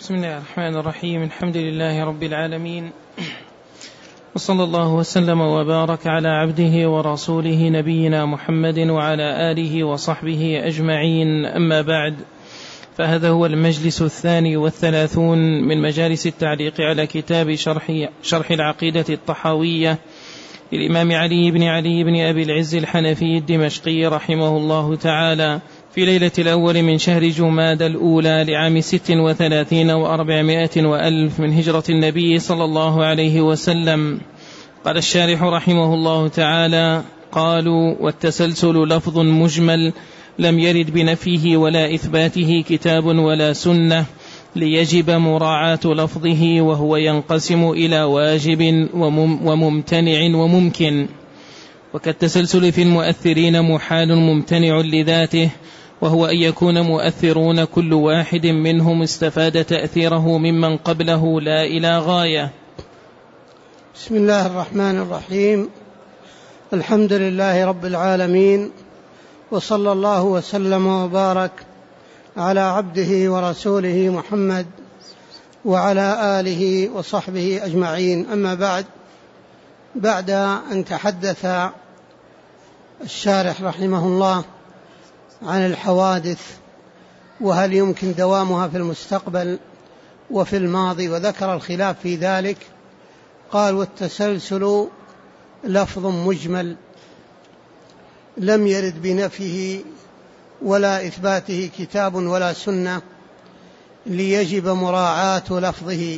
بسم الله الرحمن الرحيم. الحمد لله رب العالمين، وصلى الله وسلم وبارك على عبده ورسوله نبينا محمد وعلى آله وصحبه أجمعين. أما بعد، فهذا هو المجلس 32 من مجالس التعليق على كتاب شرح العقيدة الطحاوية للإمام علي بن أبي العز الحنفي الدمشقي رحمه الله تعالى، في ليلة الأول من شهر جماد الأولى لعام 36 و400 وألف من هجرة النبي صلى الله عليه وسلم. قال الشارح رحمه الله تعالى: قالوا: والتسلسل لفظ مجمل لم يرد بنفيه ولا إثباته كتاب ولا سنة، ليجب مراعاة لفظه، وهو ينقسم إلى واجب وممتنع وممكن. وكالتسلسل في المؤثرين محال ممتنع لذاته، وهو أن يكون مؤثرون كل واحد منهم استفاد تأثيره ممن قبله لا إلى غاية. بسم الله الرحمن الرحيم. الحمد لله رب العالمين، وصلى الله وسلم وبارك على عبده ورسوله محمد وعلى آله وصحبه أجمعين. أما بعد أن تحدث الشارح رحمه الله عن الحوادث وهل يمكن دوامها في المستقبل وفي الماضي، وذكر الخلاف في ذلك، قال: والتسلسل لفظ مجمل لم يرد بنفيه ولا إثباته كتاب ولا سنة، ليجب مراعاة لفظه.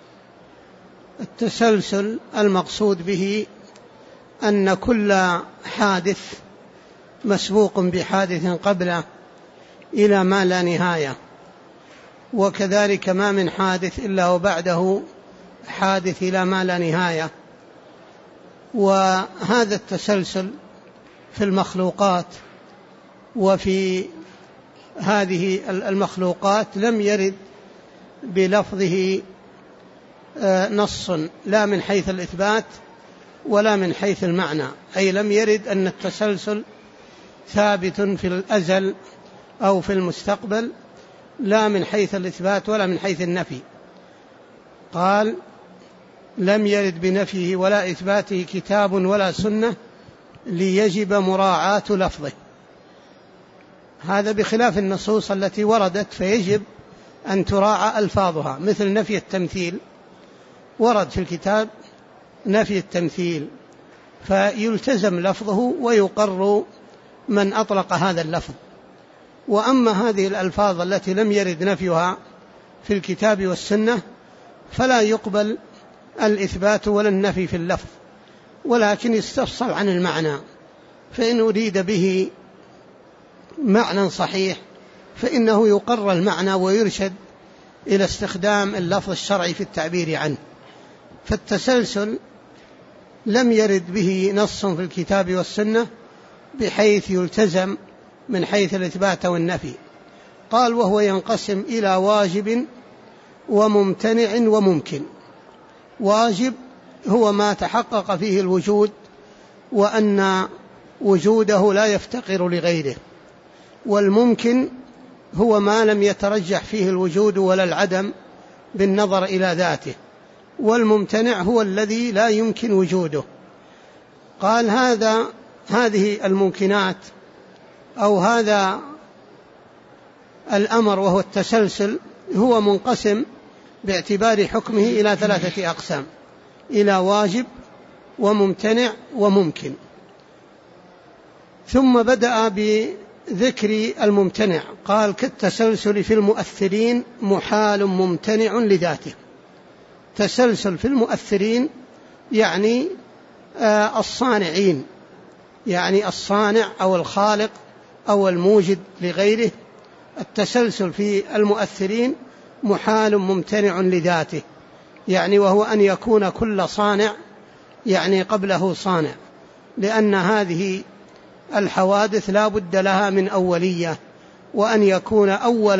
التسلسل المقصود به أن كل حادث مسبوق بحادث قبله إلى ما لا نهاية، وكذلك ما من حادث إلا وبعده حادث إلى ما لا نهاية. وهذا التسلسل في المخلوقات وفي هذه المخلوقات لم يرد بلفظه نص، لا من حيث الإثبات ولا من حيث المعنى، أي لم يرد أن التسلسل ثابت في الأزل أو في المستقبل، لا من حيث الإثبات ولا من حيث النفي. قال: لم يرد بنفيه ولا إثباته كتاب ولا سنة، ليجب مراعاة لفظه. هذا بخلاف النصوص التي وردت فيجب أن تراعى ألفاظها، مثل نفي التمثيل، ورد في الكتاب نفي التمثيل فيلتزم لفظه ويقر من أطلق هذا اللفظ. وأما هذه الألفاظ التي لم يرد نفيها في الكتاب والسنة فلا يقبل الإثبات ولا النفي في اللفظ، ولكن يستفصل عن المعنى، فإن أريد به معنى صحيح فإنه يقر المعنى ويرشد إلى استخدام اللفظ الشرعي في التعبير عنه. فالتسلسل لم يرد به نص في الكتاب والسنة بحيث يلتزم من حيث الإثبات والنفي. قال: وهو ينقسم إلى واجب وممتنع وممكن. واجب هو ما تحقق فيه الوجود وأن وجوده لا يفتقر لغيره، والممكن هو ما لم يترجح فيه الوجود ولا العدم بالنظر إلى ذاته، والممتنع هو الذي لا يمكن وجوده. قال: هذه الممكنات أو هذا الأمر وهو التسلسل هو منقسم باعتبار حكمه إلى 3 أقسام: إلى واجب وممتنع وممكن. ثم بدأ بذكر الممتنع، قال: كالتسلسل في المؤثرين محال ممتنع لذاته. تسلسل في المؤثرين يعني الصانعين، يعني الصانع أو الخالق أو الموجد لغيره. التسلسل في المؤثرين محال ممتنع لذاته، يعني وهو أن يكون كل صانع يعني قبله صانع، لأن هذه الحوادث لا بد لها من أولية، وأن يكون أول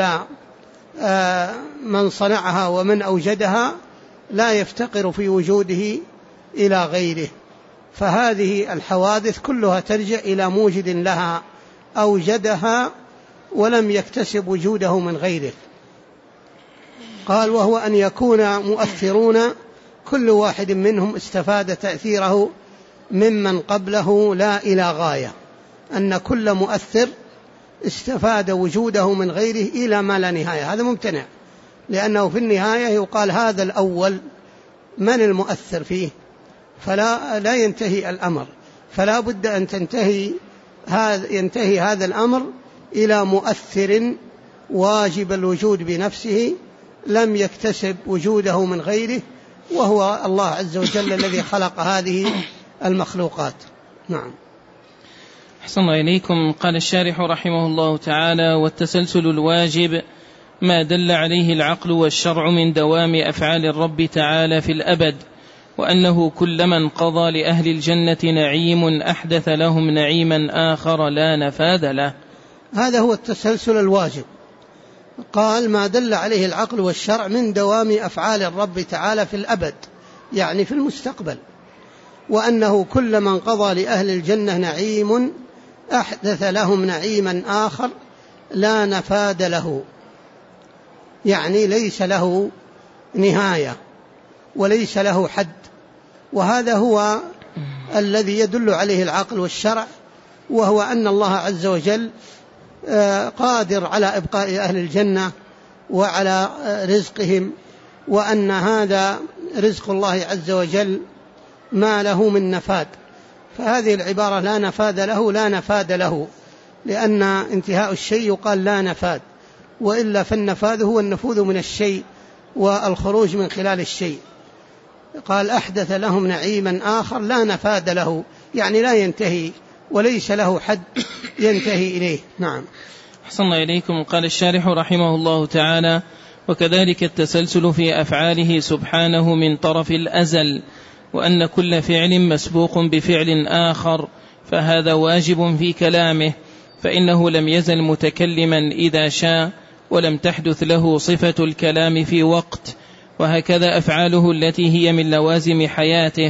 من صنعها ومن أوجدها لا يفتقر في وجوده إلى غيره. فهذه الحوادث كلها ترجع إلى موجد لها أوجدها ولم يكتسب وجوده من غيره. قال وهو أن يكون مؤثرون كل واحد منهم استفاد تأثيره ممن قبله لا إلى غاية، أن كل مؤثر استفاد وجوده من غيره إلى ما لا نهاية. هذا ممتنع، لأنه في النهاية يقال هذا الأول من المؤثر فيه، فلا ينتهي الأمر، فلا بد أن ينتهي هذا الأمر إلى مؤثر واجب الوجود بنفسه لم يكتسب وجوده من غيره، وهو الله عز وجل الذي خلق هذه المخلوقات. نعم. أحسن الله إليكم. قال الشارح رحمه الله تعالى: والتسلسل الواجب ما دل عليه العقل والشرع من دوام أفعال الرب تعالى في الأبد، وأنه كلما انقضى لأهل الجنة نعيم أحدث لهم نعيما آخر لا نفاذ له. هذا هو التسلسل الواجب. قال ما دل عليه العقل والشرع من دوام أفعال الرب تعالى في الأبد، يعني في المستقبل، وأنه كلما انقضى لأهل الجنة نعيم أحدث لهم نعيما آخر لا نفاد له، يعني ليس له نهاية وليس له حد. وهذا هو الذي يدل عليه العقل والشرع، وهو أن الله عز وجل قادر على إبقاء أهل الجنة وعلى رزقهم، وأن هذا رزق الله عز وجل ما له من نفاد. فهذه العبارة لا نفاد له لا نفاد له، لأن انتهاء الشيء يقال لا نفاد، وإلا فالنفاذ هو النفوذ من الشيء والخروج من خلال الشيء. قال أحدث لهم نعيما آخر لا نفاد له، يعني لا ينتهي وليس له حد ينتهي إليه. نعم. أحسن الله إليكم. قال الشارح رحمه الله تعالى: وكذلك التسلسل في أفعاله سبحانه من طرف الأزل، وأن كل فعل مسبوق بفعل آخر، فهذا واجب في كلامه، فإنه لم يزل متكلما إذا شاء، ولم تحدث له صفة الكلام في وقت. وهكذا أفعاله التي هي من لوازم حياته،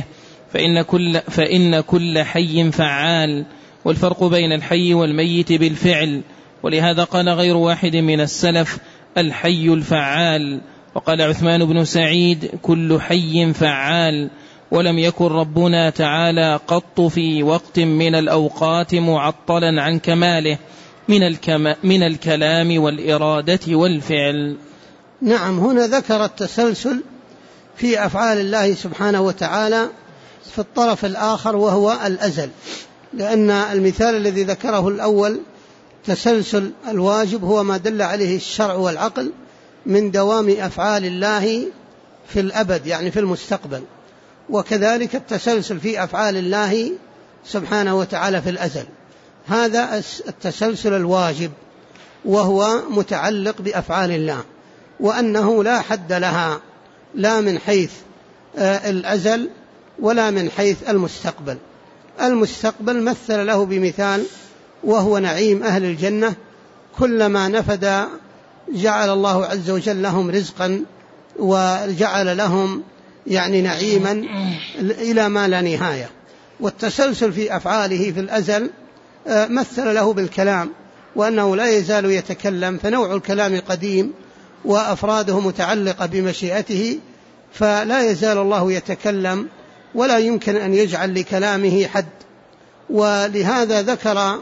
فإن كل حي فعال، والفرق بين الحي والميت بالفعل. ولهذا قال غير واحد من السلف: الحي الفعال. وقال عثمان بن سعيد: كل حي فعال. ولم يكن ربنا تعالى قط في وقت من الأوقات معطلا عن كماله من الكلام والإرادة والفعل. نعم. هنا ذكر التسلسل في أفعال الله سبحانه وتعالى في الطرف الآخر وهو الأزل، لأن المثال الذي ذكره الأول تسلسل الواجب هو ما دل عليه الشرع والعقل من دوام أفعال الله في الأبد، يعني في المستقبل. وكذلك التسلسل في أفعال الله سبحانه وتعالى في الأزل، هذا التسلسل الواجب، وهو متعلق بأفعال الله، وأنه لا حد لها، لا من حيث الأزل ولا من حيث المستقبل. المستقبل مثل له بمثال، وهو نعيم أهل الجنة، كلما نفد جعل الله عز وجل لهم رزقا، وجعل لهم يعني نعيما إلى ما لا نهاية. والتسلسل في أفعاله في الأزل مثل له بالكلام، وأنه لا يزال يتكلم، فنوع الكلام قديم وأفراده متعلقة بمشيئته، فلا يزال الله يتكلم ولا يمكن أن يجعل لكلامه حد. ولهذا ذكر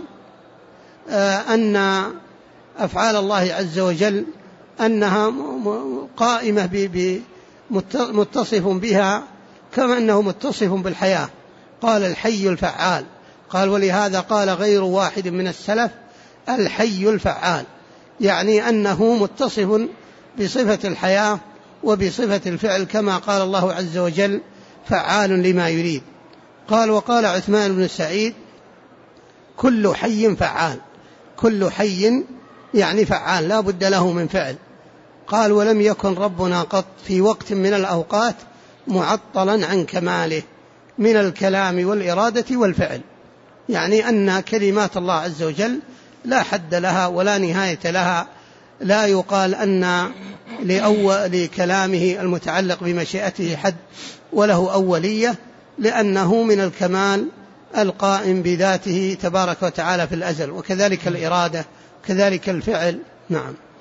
أن أفعال الله عز وجل أنها قائمة متصف بها كما أنه متصف بالحياة. قال الحي الفعال، قال ولهذا قال غير واحد من السلف: الحي الفعال، يعني أنه متصف بصفة الحياة وبصفة الفعل، كما قال الله عز وجل: فعال لما يريد. قال وقال عثمان بن سعيد: كل حي فعال، كل حي يعني فعال، لا بد له من فعل. قال ولم يكن ربنا قط في وقت من الأوقات معطلا عن كماله من الكلام والإرادة والفعل، يعني أن كلمات الله عز وجل لا حد لها ولا نهاية لها، لا يقال أن لكلامه المتعلق بمشيئته حد وله أولية، لأنه من الكمال القائم بذاته تبارك وتعالى في الأزل، وكذلك الإرادة كذلك الفعل. نعم.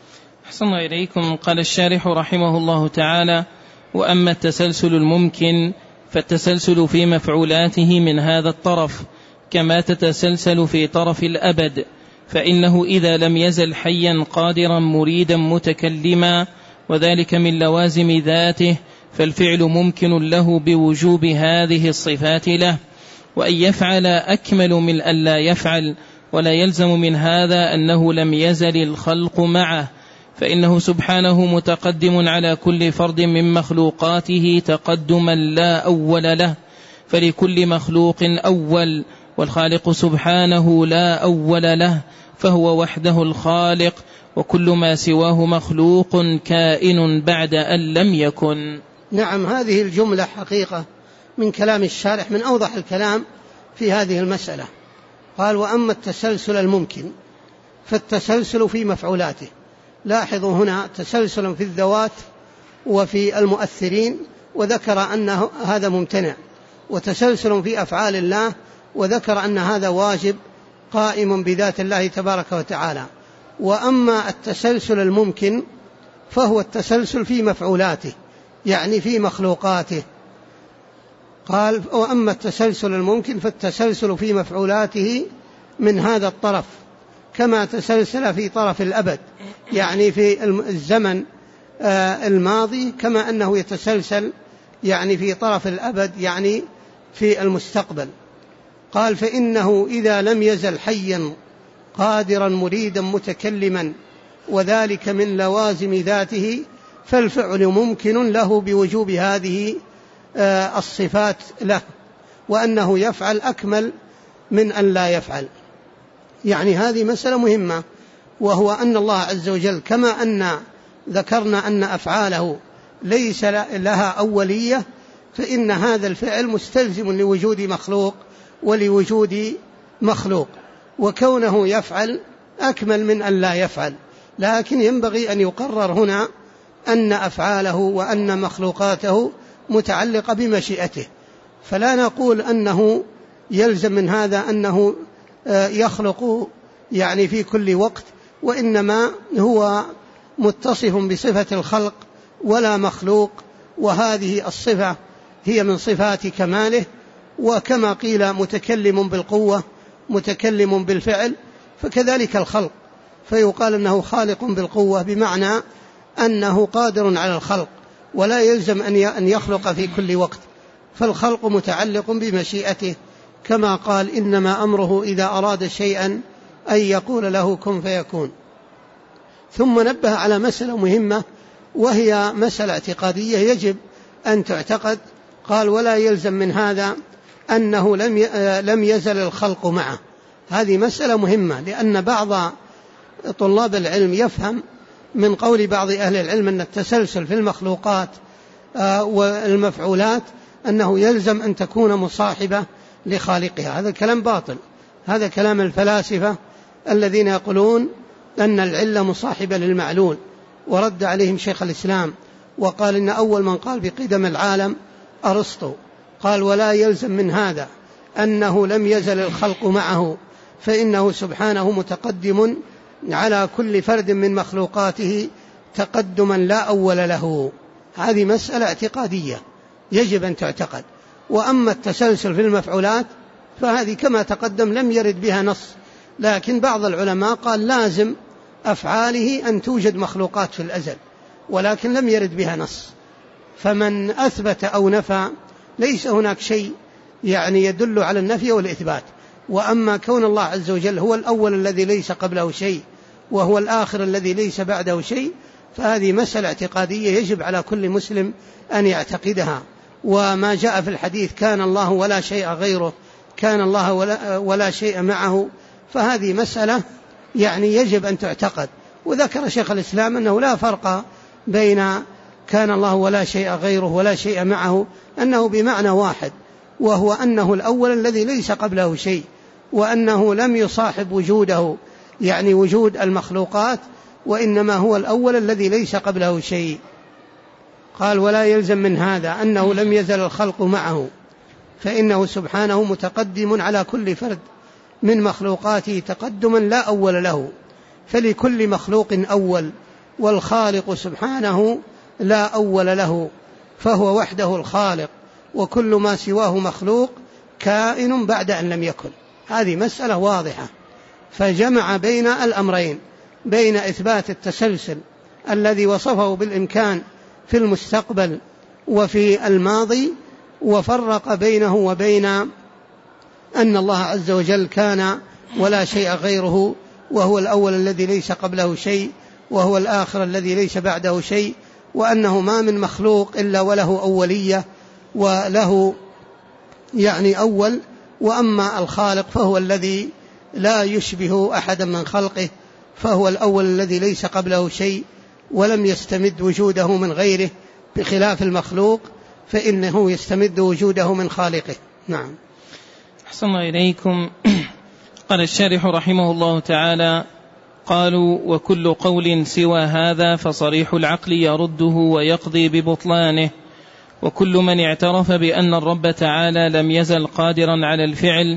أحسن إليكم. قال الشارح رحمه الله تعالى: وأما التسلسل الممكن فالتسلسل في مفعولاته من هذا الطرف كما تتسلسل في طرف الأبد، فإنه إذا لم يزل حيا قادرا مريدا متكلما وذلك من لوازم ذاته، فالفعل ممكن له بوجوب هذه الصفات له، وأن يفعل أكمل من أن لا يفعل، ولا يلزم من هذا أنه لم يزل الخلق معه، فإنه سبحانه متقدم على كل فرد من مخلوقاته تقدما لا أول له، فلكل مخلوق أول، والخالق سبحانه لا أول له، فهو وحده الخالق، وكل ما سواه مخلوق كائن بعد أن لم يكن. نعم، هذه الجملة حقيقة من كلام الشارح من أوضح الكلام في هذه المسألة. قال: وأما التسلسل الممكن فالتسلسل في مفعولاته. لاحظوا هنا تسلسل في الذوات وفي المؤثرين، وذكر أن هذا ممتنع، وتسلسل في أفعال الله، وذكر أن هذا واجب قائم بذات الله تبارك وتعالى. وأما التسلسل الممكن فهو التسلسل في مفعولاته، يعني في مخلوقاته. قال: وأما التسلسل الممكن فالتسلسل في مفعولاته من هذا الطرف كما تسلسل في طرف الأبد، يعني في الزمن الماضي، كما أنه يتسلسل يعني في طرف الأبد، يعني في المستقبل. قال: فإنه إذا لم يزل حيا قادرا مريدا متكلما وذلك من لوازم ذاته، فالفعل ممكن له بوجوب هذه الصفات له، وأنه يفعل أكمل من أن لا يفعل. يعني هذه مسألة مهمة، وهو أن الله عز وجل كما أن ذكرنا أن أفعاله ليس لها أولية، فإن هذا الفعل مستلزم لوجود مخلوق ولوجود مخلوق، وكونه يفعل أكمل من أن لا يفعل. لكن ينبغي أن يقرر هنا أن أفعاله وأن مخلوقاته متعلقة بمشيئته، فلا نقول أنه يلزم من هذا أنه يخلق يعني في كل وقت، وإنما هو متصف بصفة الخلق ولا مخلوق، وهذه الصفة هي من صفات كماله. وكما قيل متكلم بالقوة متكلم بالفعل، فكذلك الخلق، فيقال أنه خالق بالقوة بمعنى أنه قادر على الخلق، ولا يلزم أن يخلق في كل وقت، فالخلق متعلق بمشيئته، كما قال: إنما أمره إذا أراد شيئا أن يقول له كن فيكون. ثم نبه على مسألة مهمة، وهي مسألة اعتقادية يجب أن تعتقد. قال: ولا يلزم من هذا أنه لم يزل الخلق معه. هذه مسألة مهمة، لأن بعض طلاب العلم يفهم من قول بعض أهل العلم أن التسلسل في المخلوقات والمفعولات أنه يلزم أن تكون مصاحبة لخالقها. هذا كلام باطل، هذا كلام الفلاسفة الذين يقولون أن العلة مصاحبة للمعلول، ورد عليهم شيخ الإسلام وقال إن أول من قال بقدم العالم أرسطو. قال: ولا يلزم من هذا أنه لم يزل الخلق معه، فإنه سبحانه متقدم على كل فرد من مخلوقاته تقدما لا أول له. هذه مسألة اعتقادية يجب أن تعتقد. وأما التسلسل في المفعولات فهذه كما تقدم لم يرد بها نص، لكن بعض العلماء قال لازم أفعاله أن توجد مخلوقات في الأزل، ولكن لم يرد بها نص. فمن أثبت أو نفى ليس هناك شيء يعني يدل على النفي والإثبات. وأما كون الله عز وجل هو الأول الذي ليس قبله شيء، وهو الآخر الذي ليس بعده شيء، فهذه مسألة اعتقادية يجب على كل مسلم أن يعتقدها. وما جاء في الحديث كان الله ولا شيء غيره، كان الله ولا شيء معه، فهذه مسألة يعني يجب أن تعتقد. وذكر شيخ الإسلام أنه لا فرق بين كان الله ولا شيء غيره ولا شيء معه، أنه بمعنى واحد، وهو أنه الأول الذي ليس قبله شيء، وأنه لم يصاحب وجوده يعني وجود المخلوقات، وإنما هو الأول الذي ليس قبله شيء. قال: ولا يلزم من هذا أنه لم يزل الخلق معه، فإنه سبحانه متقدم على كل فرد من مخلوقاته تقدما لا أول له، فلكل مخلوق أول، والخالق سبحانه لا أول له، فهو وحده الخالق، وكل ما سواه مخلوق كائن بعد أن لم يكن. هذه مسألة واضحة، فجمع بين الأمرين، بين إثبات التسلسل الذي وصفه بالإمكان في المستقبل وفي الماضي، وفرق بينه وبين أن الله عز وجل كان ولا شيء غيره، وهو الأول الذي ليس قبله شيء، وهو الآخر الذي ليس بعده شيء، وأنه ما من مخلوق إلا وله أولية وله أول، وأما الخالق فهو الذي لا يشبه أحدا من خلقه، فهو الأول الذي ليس قبله شيء ولم يستمد وجوده من غيره، بخلاف المخلوق فإنه يستمد وجوده من خالقه. نعم. أحسن الله إليكم. قال الشارح رحمه الله تعالى: قالوا: وكل قول سوى هذا فصريح العقل يرده ويقضي ببطلانه، وكل من اعترف بأن الرب تعالى لم يزل قادرا على الفعل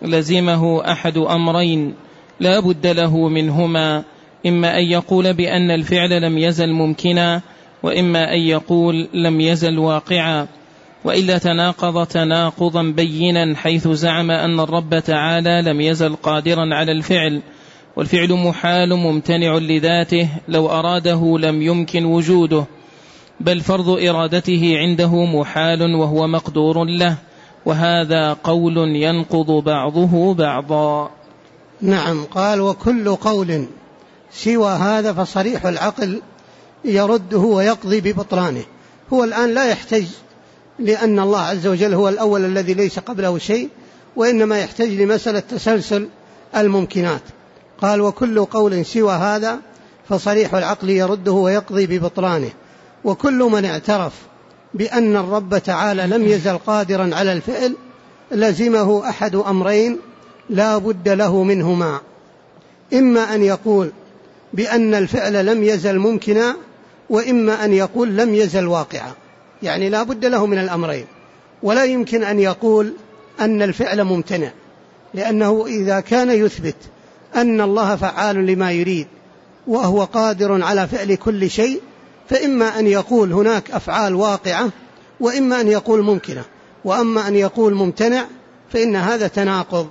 لزمه أحد أمرين لا بد له منهما: إما أن يقول بأن الفعل لم يزل ممكنا، وإما أن يقول لم يزل واقعا، وإلا تناقض تناقضا بينا، حيث زعم أن الرب تعالى لم يزل قادرا على الفعل، والفعل محال ممتنع لذاته، لو أراده لم يمكن وجوده، بل فرض إرادته عنده محال وهو مقدور له، وهذا قول ينقض بعضه بعضا. نعم. قال: وكل قول سوى هذا فصريح العقل يرده ويقضي ببطلانه. هو الآن لا يحتج لأن الله عز وجل هو الأول الذي ليس قبله شيء، وإنما يحتج لمسألة تسلسل الممكنات. قال: وكل قول سوى هذا فصريح العقل يرده ويقضي ببطلانه، وكل من اعترف بأن الرب تعالى لم يزل قادرا على الفعل لزمه أحد أمرين لا بد له منهما: إما أن يقول بأن الفعل لم يزل ممكنا، وإما أن يقول لم يزل واقعا. يعني لا بد له من الأمرين، ولا يمكن أن يقول أن الفعل ممتنع، لأنه إذا كان يثبت أن الله فعال لما يريد وهو قادر على فعل كل شيء، فإما أن يقول هناك أفعال واقعة، وإما أن يقول ممكنة، وأما أن يقول ممتنع فإن هذا تناقض.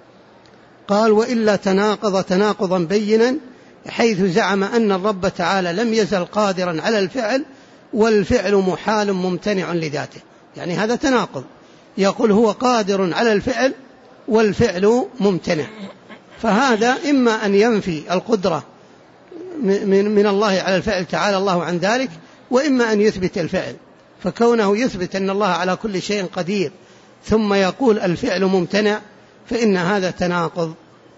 قال: وإلا تناقض تناقضا بينا، حيث زعم أن الرب تعالى لم يزل قادرا على الفعل، والفعل محال ممتنع لذاته. يعني هذا تناقض، يقول هو قادر على الفعل والفعل ممتنع، فهذا إما أن ينفي القدرة من الله على الفعل تعالى الله عن ذلك، وإما أن يثبت الفعل. فكونه يثبت أن الله على كل شيء قدير ثم يقول الفعل ممتنع فإن هذا تناقض.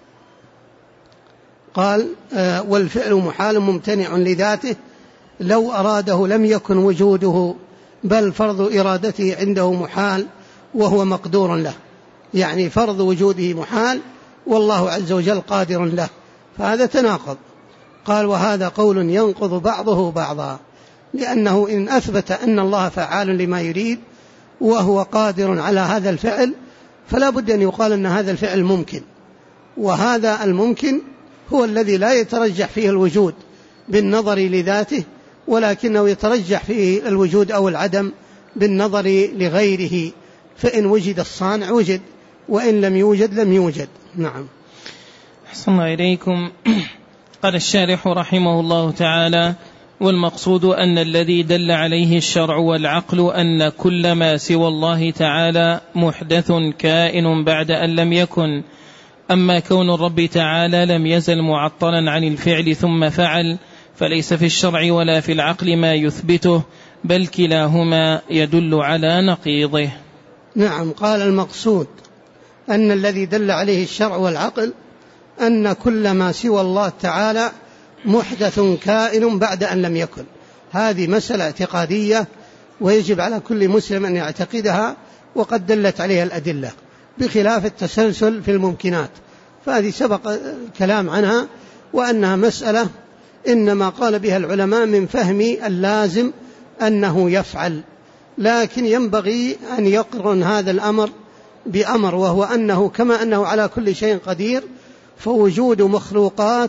قال: والفعل محال ممتنع لذاته، لو أراده لم يكن وجوده، بل فرض إرادته عنده محال وهو مقدور له. يعني فرض وجوده محال والله عز وجل قادر له، فهذا تناقض. قال: وهذا قول ينقض بعضه بعضا، لأنه إن أثبت أن الله فعال لما يريد وهو قادر على هذا الفعل، فلا بد أن يقال أن هذا الفعل ممكن، وهذا الممكن هو الذي لا يترجح فيه الوجود بالنظر لذاته، ولكنه يترجح فيه الوجود أو العدم بالنظر لغيره، فإن وجد الصانع وجد، وإن لم يوجد لم يوجد. نعم. أحسن الله إليكم. قال الشارح رحمه الله تعالى: والمقصود أن الذي دل عليه الشرع والعقل أن كل ما سوى الله تعالى محدث كائن بعد أن لم يكن. أما كون الرب تعالى لم يزل معطلا عن الفعل ثم فعل، فليس في الشرع ولا في العقل ما يثبته، بل كلاهما يدل على نقيضه. نعم. قال: المقصود أن الذي دل عليه الشرع والعقل أن كل ما سوى الله تعالى محدث كائن بعد أن لم يكن. هذه مسألة اعتقادية، ويجب على كل مسلم أن يعتقدها، وقد دلت عليها الأدلة، بخلاف التسلسل في الممكنات، فهذه سبق الكلام عنها، وأنها مسألة إنما قال بها العلماء من فهم اللازم أنه يفعل، لكن ينبغي أن يقرن هذا الأمر بأمر، وهو أنه كما أنه على كل شيء قدير، فوجود مخلوقات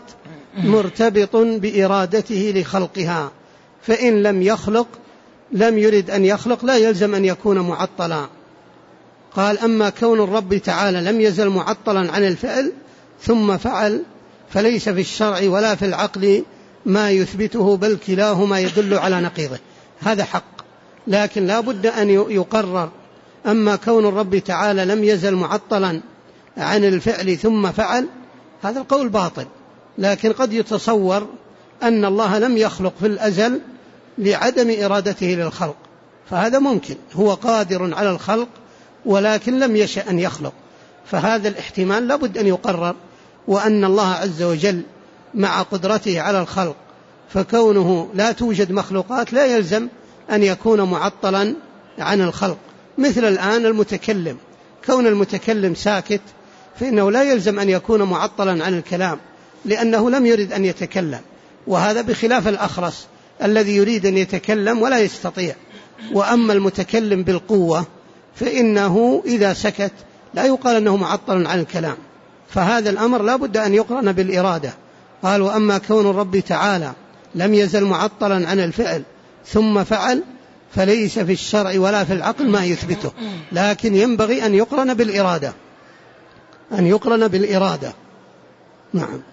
مرتبط بإرادته لخلقها، فإن لم يرد أن يخلق لا يلزم أن يكون معطلا. قال أما كون الرب تعالى لم يزل معطلا عن الفعل ثم فعل فليس في الشرع ولا في العقل ما يثبته، بل كلاهما يدل على نقيضه. هذا حق، لكن لا بد أن يقرر. أما كون الرب تعالى لم يزل معطلا عن الفعل ثم فعل، هذا القول باطل، لكن قد يتصور أن الله لم يخلق في الأزل لعدم إرادته للخلق، فهذا ممكن، هو قادر على الخلق ولكن لم يشأ أن يخلق، فهذا الاحتمال لا بد أن يقرر. وأن الله عز وجل مع قدرته على الخلق، فكونه لا توجد مخلوقات لا يلزم أن يكون معطلا عن الخلق. مثل الآن المتكلم، كون المتكلم ساكت فإنه لا يلزم أن يكون معطلا عن الكلام، لأنه لم يرد أن يتكلم، وهذا بخلاف الأخرس الذي يريد أن يتكلم ولا يستطيع. وأما المتكلم بالقوة فإنه إذا سكت لا يقال أنه معطل عن الكلام، فهذا الأمر لا بد أن يقرن بالإرادة. قال وأما كون الرب تعالى لم يزل معطلا عن الفعل ثم فعل فليس في الشرع ولا في العقل ما يثبته، لكن ينبغي أن يقرن بالإرادة. نعم.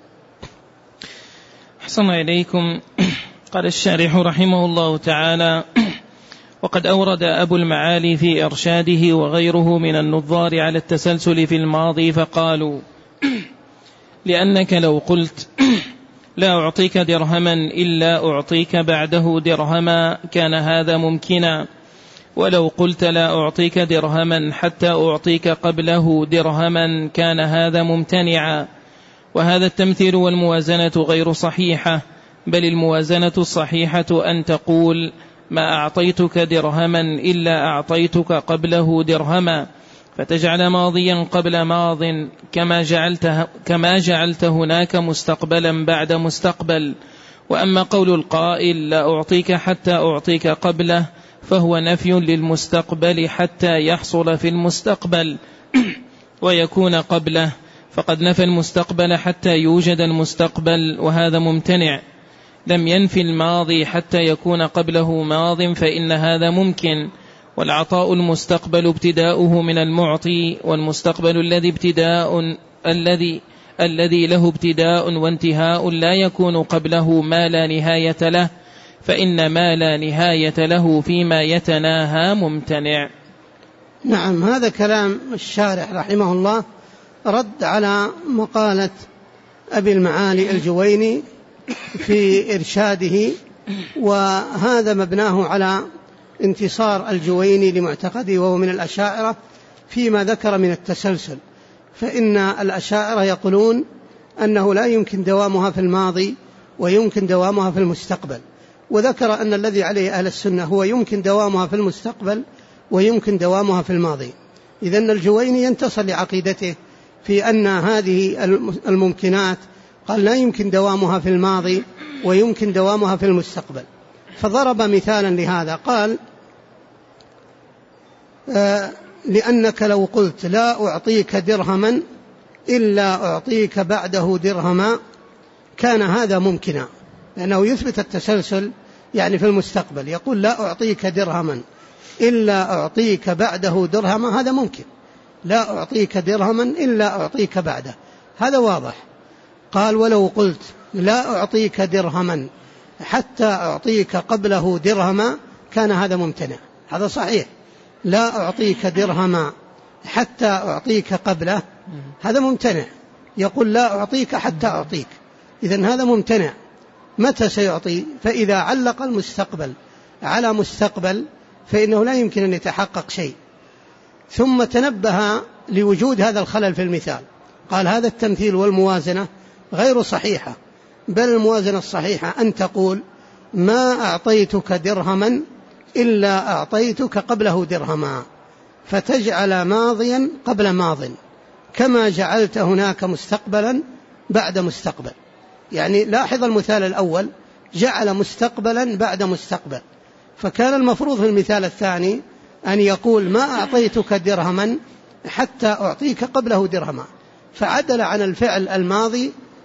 أحسن إليكم. قال الشارح رحمه الله تعالى: وقد أورد أبو المعالي في إرشاده وغيره من النظار على التسلسل في الماضي فقالوا: لأنك لو قلت لا أعطيك درهما إلا أعطيك بعده درهما كان هذا ممكنا، ولو قلت لا أعطيك درهما حتى أعطيك قبله درهما كان هذا ممتنعا. وهذا التمثيل والموازنة غير صحيحة، بل الموازنة الصحيحة أن تقول ما أعطيتك درهما إلا أعطيتك قبله درهما، فتجعل ماضيا قبل ماض كما جعلت هناك مستقبلا بعد مستقبل. وأما قول القائل لا أعطيك حتى أعطيك قبله فهو نفي للمستقبل حتى يحصل في المستقبل ويكون قبله، فقد نفى المستقبل حتى يوجد المستقبل، وهذا ممتنع. لم ينفي الماضي حتى يكون قبله ماض، فإن هذا ممكن. والعطاء المستقبل ابتداؤه من المعطي، والمستقبل الذي له ابتداء وانتهاء لا يكون قبله ما لا نهاية له، فإن ما لا نهاية له فيما يتناهى ممتنع. نعم. هذا كلام الشارح رحمه الله رد على مقالة أبي المعالي الجويني في إرشاده، وهذا مبناه على انتصار الجويني لمعتقده وهو من الأشاعرة فيما ذكر من التسلسل. فإن الأشاعرة يقولون أنه لا يمكن دوامها في الماضي ويمكن دوامها في المستقبل، وذكر أن الذي عليه أهل السنة هو يمكن دوامها في المستقبل ويمكن دوامها في الماضي. إذن الجويني ينتصر لعقيدته في أن هذه الممكنات قال لا يمكن دوامها في الماضي ويمكن دوامها في المستقبل، فضرب مثالا لهذا. قال لأنك لو قلت لا أعطيك درهما إلا أعطيك بعده درهما كان هذا ممكنا، لأنه يثبت التسلسل يعني في المستقبل. يقول لا أعطيك درهما إلا أعطيك بعده درهما، هذا ممكن. لا أعطيك درهما إلا أعطيك بعده، هذا واضح. قال ولو قلت لا أعطيك درهما حتى أعطيك قبله درهما كان هذا ممتنع، هذا صحيح. لا أعطيك درهما حتى أعطيك قبله، هذا ممتنع. يقول لا أعطيك حتى أعطيك، إذن هذا ممتنع. متى سيعطي؟ فإذا علق المستقبل على مستقبل فإنه لا يمكن أن يتحقق شيء. ثم تنبه لوجود هذا الخلل في المثال، قال هذا التمثيل والموازنة غير صحيحة، بل الموازنة الصحيحة أن تقول ما أعطيتك درهما إلا أعطيتك قبله درهما، فتجعل ماضيا قبل ماض كما جعلت هناك مستقبلا بعد مستقبل. يعني لاحظ المثال الأول جعل مستقبلا بعد مستقبل، فكان المفروض في المثال الثاني أن يقول ما أعطيتك درهما حتى أعطيك قبله درهما، فعدل عن الفعل الماضي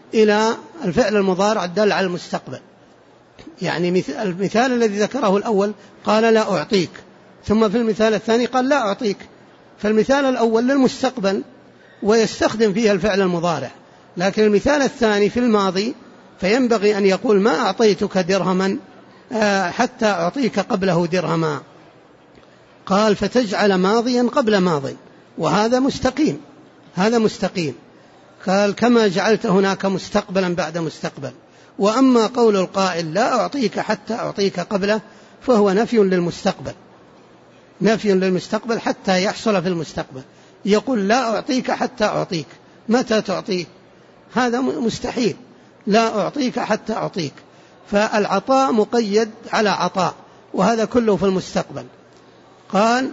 إلى الفعل المضارع الدال على المستقبل. يعني المثال الذي ذكره الأول قال لا أعطيك، ثم في المثال الثاني قال لا أعطيك، فالمثال الأول للمستقبل ويستخدم فيها الفعل المضارع، لكن المثال الثاني في الماضي فينبغي أن يقول ما أعطيتك درهما حتى أعطيك قبله درهما. قال فتجعل ماضيا قبل ماضي، وهذا مستقيم، هذا مستقيم. قال كما جعلت هناك مستقبلا بعد مستقبل. وأما قول القائل لا أعطيك حتى أعطيك قبله فهو نفي للمستقبل، نفي للمستقبل حتى يحصل في المستقبل. يقول لا أعطيك حتى أعطيك، متى تعطيه؟ هذا مستحيل، لا أعطيك حتى أعطيك. فالعطاء مقيد على عطاء، وهذا كله في المستقبل. قال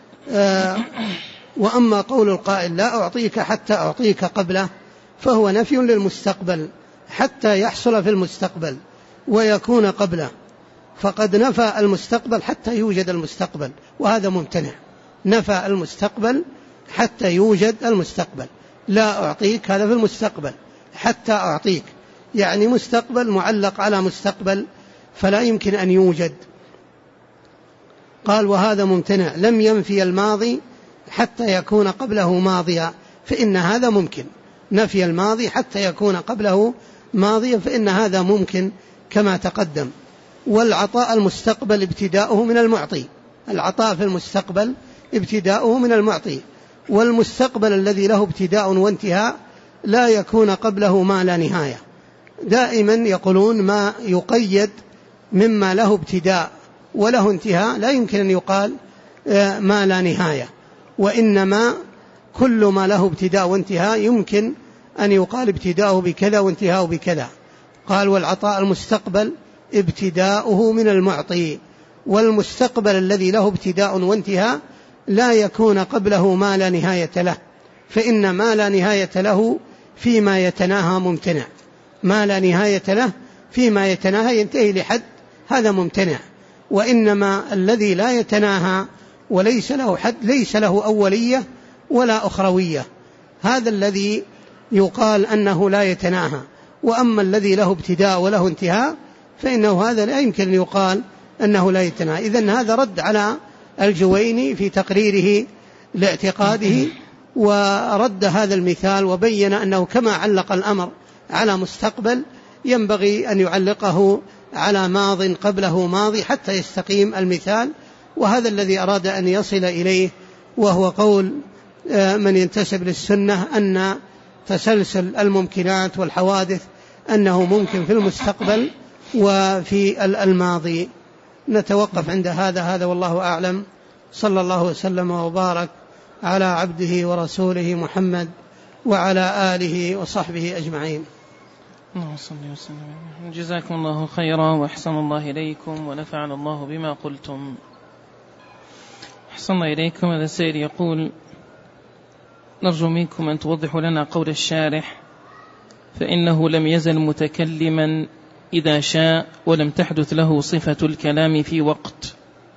وأما قول القائل لا أعطيك حتى أعطيك قبله فهو نفي للمستقبل حتى يحصل في المستقبل ويكون قبله، فقد نفى المستقبل حتى يوجد المستقبل، وهذا ممتنع. نفى المستقبل حتى يوجد المستقبل. لا أعطيك هذا في المستقبل، حتى أعطيك يعني مستقبل معلق على مستقبل فلا يمكن أن يوجد. قال وهذا ممتنع. لم ينفي الماضي حتى يكون قبله ماضيا، فإن هذا ممكن. نفي الماضي حتى يكون قبله ماضيا فإن هذا ممكن كما تقدم. والعطاء المستقبل ابتداؤه من المعطي، العطاء في المستقبل ابتداؤه من المعطي، والمستقبل الذي له ابتداء وانتهاء لا يكون قبله ما لا نهاية. دائما يقولون ما يقيد مما له ابتداء وله انتهاء لا يمكن أن يقال ما لا نهاية، وإنما كل ما له ابتداء وانتهاء يمكن أن يقال ابتداؤه بكذا وانتهاؤه بكذا. قال والعطاء المستقبل ابتداؤه من المعطي، والمستقبل الذي له ابتداء وانتهاء لا يكون قبله ما لا نهاية له، فإن ما لا نهاية له فيما يتناهى ممتنع. ما لا نهاية له فيما يتناهى ينتهي لحد، هذا ممتنع. وإنما الذي لا يتناهى وليس له حد ليس له أولية ولا أخروية، هذا الذي يقال أنه لا يتناهى. وأما الذي له ابتداء وله انتهاء فإنه هذا لا يمكن أن يقال أنه لا يتناهى. إذن هذا رد على الجويني في تقريره لاعتقاده، ورد هذا المثال وبين أنه كما علق الأمر على مستقبل ينبغي أن يعلقه على ماض قبله ماضي حتى يستقيم المثال. وهذا الذي أراد أن يصل إليه، وهو قول من ينتسب للسنة أن تسلسل الممكنات والحوادث أنه ممكن في المستقبل وفي الماضي. نتوقف عند هذا والله أعلم. صلى الله وسلم وبارك على عبده ورسوله محمد وعلى آله وصحبه أجمعين. اللهم صل وسلم. جزاكم الله خيرا وأحسن الله إليكم ونفعنا الله بما قلتم. أحسن الله إليكم. هذا السائل يقول نرجو منكم أن توضحوا لنا قول الشارح فإنه لم يزل متكلما إذا شاء ولم تحدث له صفة الكلام في وقت.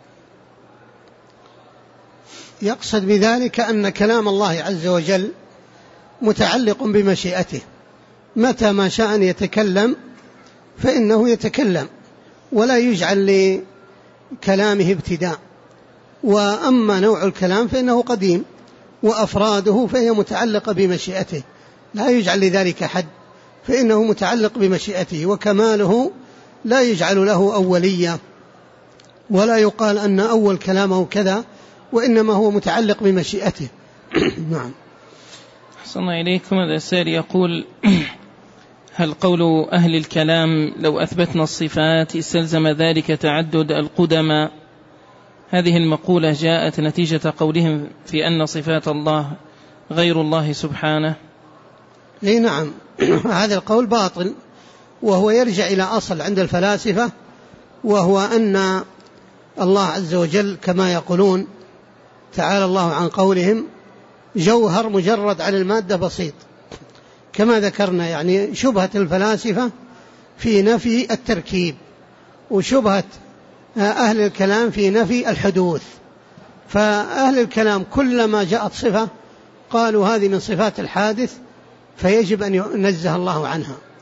يقصد بذلك أن كلام الله عز وجل متعلق بمشيئته، متى ما شاء أن يتكلم فإنه يتكلم ولا يجعل لكلامه ابتداء. وأما نوع الكلام فإنه قديم وأفراده فهي متعلقة بمشيئته، لا يجعل لذلك حد، فإنه متعلق بمشيئته، وكماله لا يجعل له أولية ولا يقال أن أول كلامه كذا، وإنما هو متعلق بمشيئته. نعم. أحسن الله إليكم. هذا السائل يقول هل قول أهل الكلام لو أثبتنا الصفات استلزم ذلك تعدد القدماء؟ هذه المقولة جاءت نتيجة قولهم في أن صفات الله غير الله سبحانه. نعم، هذا القول باطل، وهو يرجع إلى أصل عند الفلاسفة، وهو أن الله عز وجل كما يقولون تعالى الله عن قولهم جوهر مجرد عن المادة بسيط، كما ذكرنا. يعني شبهة الفلاسفة في نفي التركيب، وشبهة أهل الكلام في نفي الحدوث. فأهل الكلام كلما جاءت صفة قالوا هذه من صفات الحادث فيجب أن ينزه الله عنها،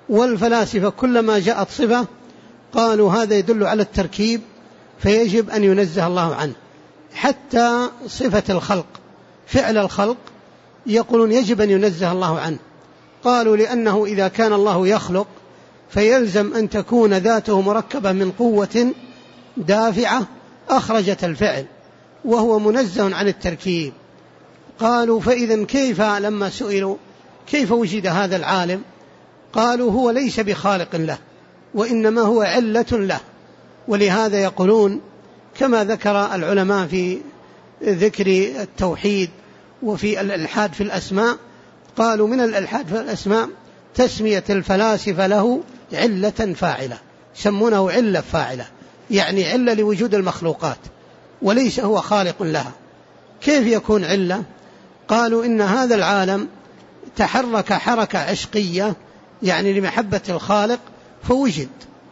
والفلاسفة كلما جاءت صفة قالوا هذا يدل على التركيب فيجب أن ينزه الله عنه. حتى صفة الخلق، فعل الخلق، يقولون يجب أن ينزه الله عنه. قالوا لأنه إذا كان الله يخلق فيلزم أن تكون ذاته مركبة من قوة دافعة أخرجت الفعل، وهو منزه عن التركيب. قالوا فإذا كيف، لما سئلوا كيف وجد هذا العالم، قالوا هو ليس بخالق له وإنما هو علة له. ولهذا يقولون كما ذكر العلماء في ذكر التوحيد وفي الإلحاد في الأسماء، قالوا من الإلحاد في الأسماء تسمية الفلاسفة له علة فاعلة، سمونه علة فاعلة، يعني علة لوجود المخلوقات وليس هو خالق لها. كيف يكون علة؟ قالوا إن هذا العالم تحرك حركة عشقية يعني لمحبة الخالق فوجد،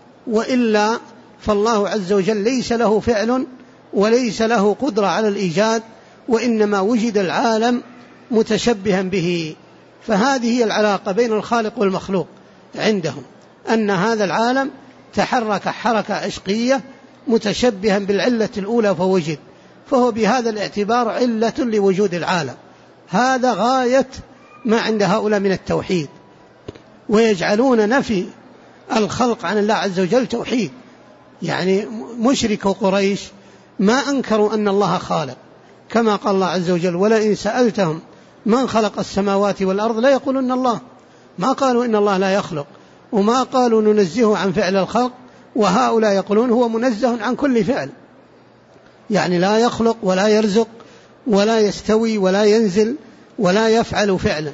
وإلا فالله عز وجل ليس له فعل وليس له قدرة على الإيجاد، وإنما وجد العالم متشبها به. فهذه هي العلاقة بين الخالق والمخلوق عندهم، أن هذا العالم تحرك حركة عشقية متشبها بالعلة الأولى فوجد، فهو بهذا الاعتبار علة لوجود العالم. هذا غاية ما عند هؤلاء من التوحيد، ويجعلون نفي الخلق عن الله عز وجل توحيد. يعني مشرك قريش ما أنكروا أن الله خالق، كما قال الله عز وجل ولئن سألتهم من خلق السماوات والأرض لا يقولون الله. ما قالوا إن الله لا يخلق، وما قالوا ننزه عن فعل الخلق، وهؤلاء يقولون هو منزه عن كل فعل، يعني لا يخلق ولا يرزق ولا يستوي ولا ينزل ولا يفعل فعلا.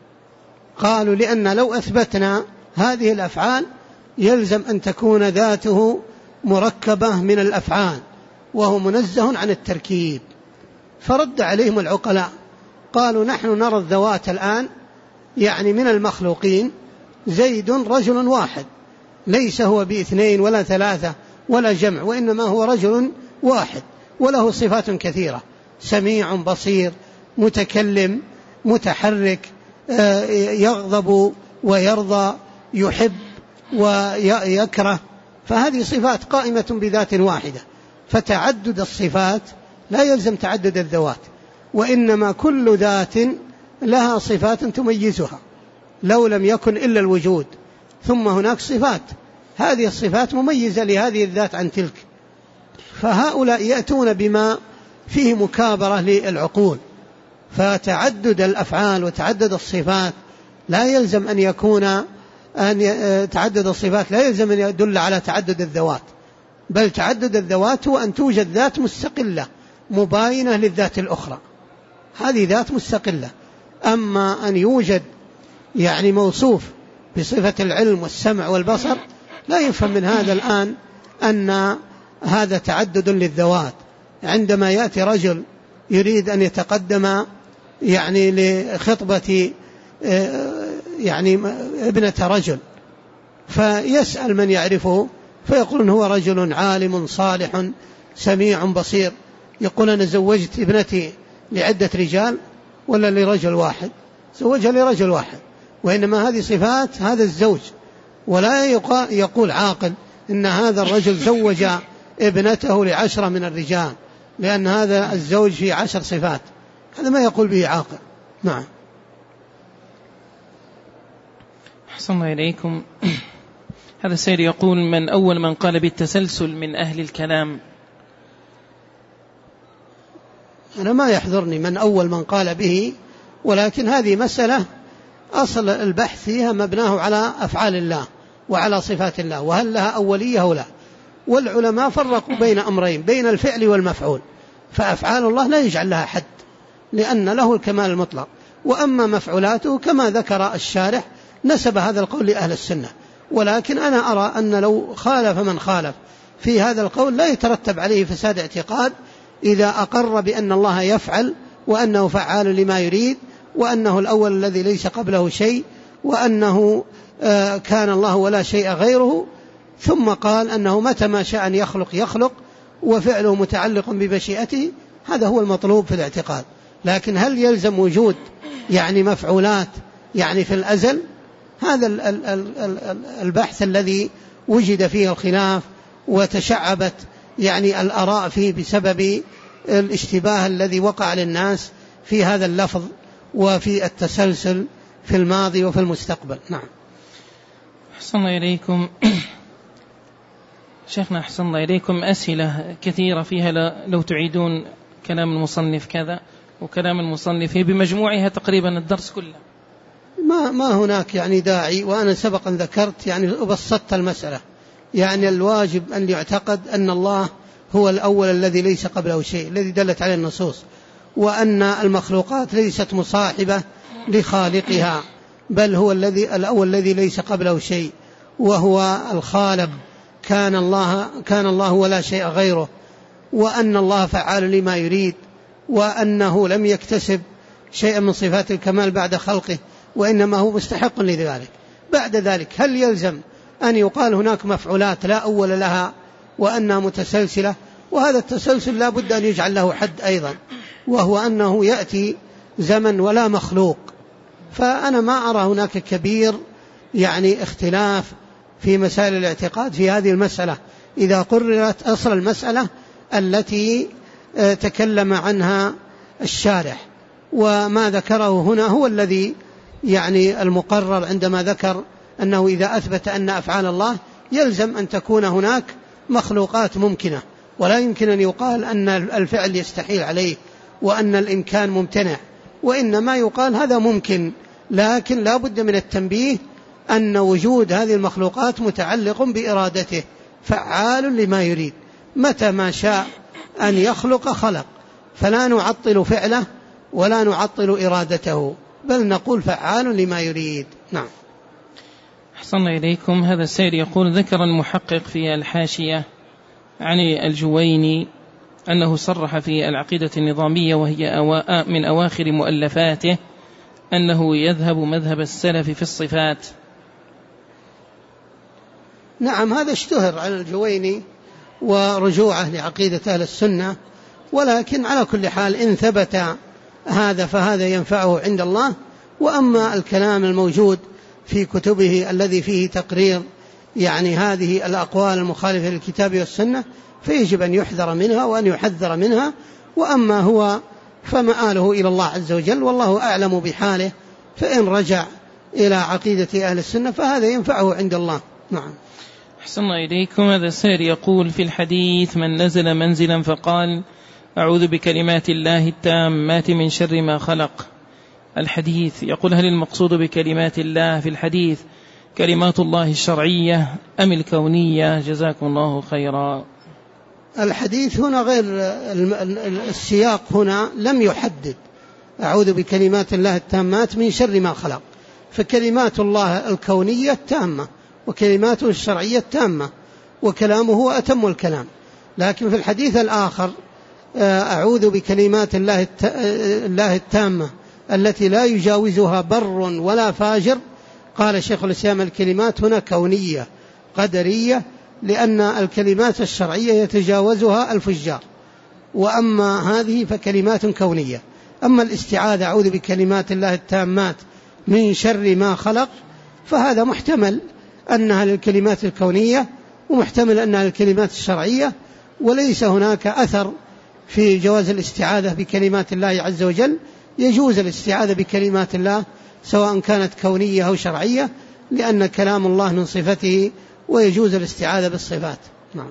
قالوا لأن لو أثبتنا هذه الأفعال يلزم أن تكون ذاته مركبة من الأفعال وهو منزه عن التركيب. فرد عليهم العقلاء قالوا نحن نرى الذوات الآن يعني من المخلوقين زيد رجل واحد، ليس هو باثنين ولا ثلاثة ولا جمع، وإنما هو رجل واحد وله صفات كثيرة، سميع بصير متكلم متحرك، يغضب ويرضى، يحب ويكره. فهذه صفات قائمة بذات واحدة. فتعدد الصفات لا يلزم تعدد الذوات، وإنما كل ذات لها صفات تميزها لو لم يكن إلا الوجود. ثم هناك صفات، هذه الصفات مميزة لهذه الذات عن تلك. فهؤلاء يأتون بما فيه مكابرة للعقول. فتعدد الأفعال وتعدد الصفات لا يلزم أن يكون تعدد الصفات لا يلزم أن يدل على تعدد الذوات، بل تعدد الذوات هو أن توجد ذات مستقلة مباينة للذات الأخرى، هذه ذات مستقلة. أما أن يوجد يعني موصوف بصفة العلم والسمع والبصر، لا يفهم من هذا الآن أن هذا تعدد للذوات. عندما يأتي رجل يريد أن يتقدم يعني لخطبة يعني ابنة رجل، فيسأل من يعرفه فيقول هو رجل عالم صالح سميع بصير. يقول أنا زوجت ابنتي لعدة رجال ولا لرجل واحد؟ زوجها لرجل واحد، وإنما هذه صفات هذا الزوج. ولا يقول عاقل إن هذا الرجل زوج ابنته ل10 من الرجال لأن هذا الزوج فيه 10 صفات، هذا ما يقول به عاقل. نعم. أحسن الله إليكم. هذا السيد يقول من أول من قال بالتسلسل من أهل الكلام؟ أنا ما يحضرني من أول من قال به، ولكن هذه مسألة أصل البحث فيها مبناه على أفعال الله وعلى صفات الله، وهل لها أولية أو لا. والعلماء فرقوا بين أمرين، بين الفعل والمفعول، فأفعال الله لا يجعل لها حد لأن له الكمال المطلق، وأما مفعولاته كما ذكر الشارح نسب هذا القول لأهل السنة. ولكن أنا أرى أن لو خالف من خالف في هذا القول لا يترتب عليه فساد اعتقاد إذا أقر بأن الله يفعل وأنه فعال لما يريد، وأنه الأول الذي ليس قبله شيء، وأنه كان الله ولا شيء غيره، ثم قال أنه متى ما شاء أن يخلق وفعله متعلق بمشيئته. هذا هو المطلوب في الاعتقاد. لكن هل يلزم وجود يعني مفعولات يعني في الأزل؟ هذا البحث الذي وجد فيه الخلاف وتشعبت يعني الآراء فيه بسبب الاشتباه الذي وقع للناس في هذا اللفظ وفي التسلسل في الماضي وفي المستقبل. نعم. أحسن الله إليكم شيخنا، أحسن الله إليكم. أسئلة كثيرة فيها لو تعيدون كلام المصنف كذا وكلام المصنف، هي بمجموعها تقريبا الدرس كله. ما هناك يعني داعي، وأنا سبقا ذكرت يعني وبسطت المسألة. يعني الواجب أن يعتقد أن الله هو الأول الذي ليس قبله شيء، الذي دلت عليه النصوص، وأن المخلوقات ليست مصاحبة لخالقها، بل هو الأول الذي ليس قبله شيء، وهو الخالق. كان الله ولا شيء غيره، وأن الله فعال لما يريد، وأنه لم يكتسب شيئا من صفات الكمال بعد خلقه، وإنما هو مستحق لذلك. بعد ذلك هل يلزم أن يقال هناك مفعولات لا أول لها وأنها متسلسلة؟ وهذا التسلسل لا بد أن يجعل له حد أيضا، وهو أنه يأتي زمن ولا مخلوق. فأنا ما أرى هناك كبير يعني اختلاف في مسائل الاعتقاد في هذه المسألة إذا قررت أصل المسألة التي تكلم عنها الشارح. وما ذكره هنا هو الذي يعني المقرر عندما ذكر أنه إذا أثبت أن أفعال الله يلزم أن تكون هناك مخلوقات ممكنة، ولا يمكن أن يقال أن الفعل يستحيل عليه وأن الإمكان ممتنع، وإنما يقال هذا ممكن، لكن لا بد من التنبيه أن وجود هذه المخلوقات متعلق بإرادته، فعال لما يريد، متى ما شاء أن يخلق خلق، فلا نعطل فعله ولا نعطل إرادته، بل نقول فعال لما يريد. نعم. أحسن الله إليكم. هذا السائل يقول: ذكر المحقق في الحاشية عن الجويني أنه صرح في العقيدة النظامية وهي من أواخر مؤلفاته أنه يذهب مذهب السلف في الصفات. نعم، هذا اشتهر على الجويني ورجوعه لعقيدة أهل السنة، ولكن على كل حال إن ثبت هذا فهذا ينفعه عند الله. وأما الكلام الموجود في كتبه الذي فيه تقرير يعني هذه الأقوال المخالفة للكتاب والسنة فيجب أن يحذر منها وأن يحذر منها. وأما هو فمآله إلى الله عز وجل، والله أعلم بحاله، فإن رجع إلى عقيدة أهل السنة فهذا ينفعه عند الله. نعم. أحسن الله إليكم. هذا السائل يقول: في الحديث من نزل منزلا فقال أعوذ بكلمات الله التامات من شر ما خلق، الحديث يقول: هل المقصود بكلمات الله في الحديث كلمات الله الشرعية أم الكونية؟ جزاكم الله خيرا. الحديث هنا غير السياق، هنا لم يحدد أعوذ بكلمات الله التامات من شر ما خلق، فكلمات الله الكونية تامة وكلماته الشرعية تامة، وكلامه أتم الكلام. لكن في الحديث الآخر أعوذ بكلمات الله التامة التي لا يجاوزها بر ولا فاجر، قال شيخ الإسلام الكلمات هنا كونية قدرية، لأن الكلمات الشرعية يتجاوزها الفجار، وأما هذه فكلمات كونية. أما الاستعاذة أعوذ بكلمات الله التامات من شر ما خلق، فهذا محتمل أنها للكلمات الكونية ومحتمل أنها للكلمات الشرعية، وليس هناك أثر في جواز الاستعاذة بكلمات الله عز وجل. يجوز الاستعاذة بكلمات الله سواء كانت كونية أو شرعية، لأن كلام الله من صفته، ويجوز الاستعاذة بالصفات. نعم.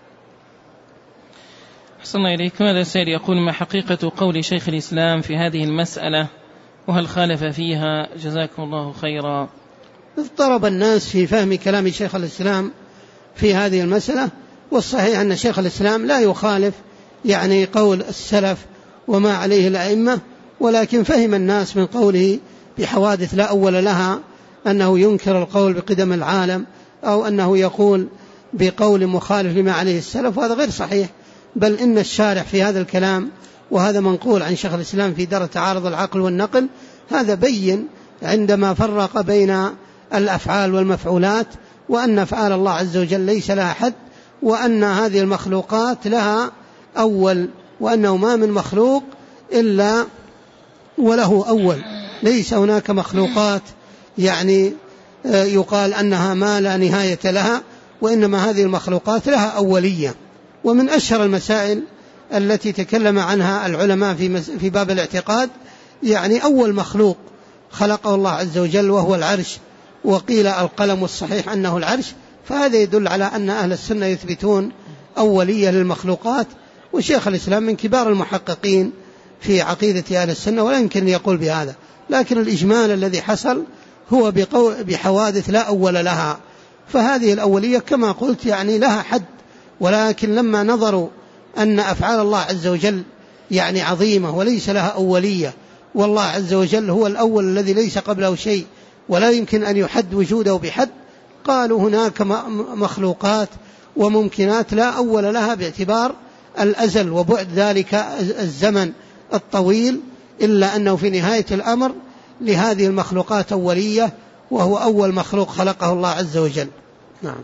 أحسن الله إليكم. هذا السائل يقول: ما حقيقة قول شيخ الإسلام في هذه المسألة وهل خالف فيها؟ جزاكم الله خيرا. اضطرب الناس في فهم كلام شيخ الإسلام في هذه المسألة، والصحيح أن شيخ الإسلام لا يخالف يعني قول السلف وما عليه الأئمة، ولكن فهم الناس من قوله بحوادث لا أول لها أنه ينكر القول بقدم العالم، أو أنه يقول بقول مخالف لما عليه السلف، وهذا غير صحيح. بل إن الشارح في هذا الكلام، وهذا منقول عن شيخ الإسلام في درء تعارض العقل والنقل، هذا بين عندما فرق بين الأفعال والمفعولات، وأن أفعال الله عز وجل ليس لها حد، وأن هذه المخلوقات لها أول، وأنه ما من مخلوق إلا وله أول، ليس هناك مخلوقات يعني يقال أنها ما لا نهاية لها، وإنما هذه المخلوقات لها أولية. ومن أشهر المسائل التي تكلم عنها العلماء في باب الاعتقاد يعني أول مخلوق خلقه الله عز وجل وهو العرش، وقيل القلم، والصحيح أنه العرش. فهذا يدل على أن أهل السنة يثبتون أولية للمخلوقات، وشيخ الإسلام من كبار المحققين في عقيدة أهل السنة ولا يمكن أن يقول بهذا. لكن الإجمال الذي حصل هو بحوادث لا أول لها، فهذه الأولية كما قلت يعني لها حد. ولكن لما نظروا أن أفعال الله عز وجل يعني عظيمة وليس لها أولية، والله عز وجل هو الأول الذي ليس قبله شيء ولا يمكن أن يحد وجوده بحد، قالوا هناك مخلوقات وممكنات لا أول لها باعتبار الأزل وبعد ذلك الزمن الطويل، إلا أنه في نهاية الأمر لهذه المخلوقات أولية، وهو أول مخلوق خلقه الله عز وجل. نعم.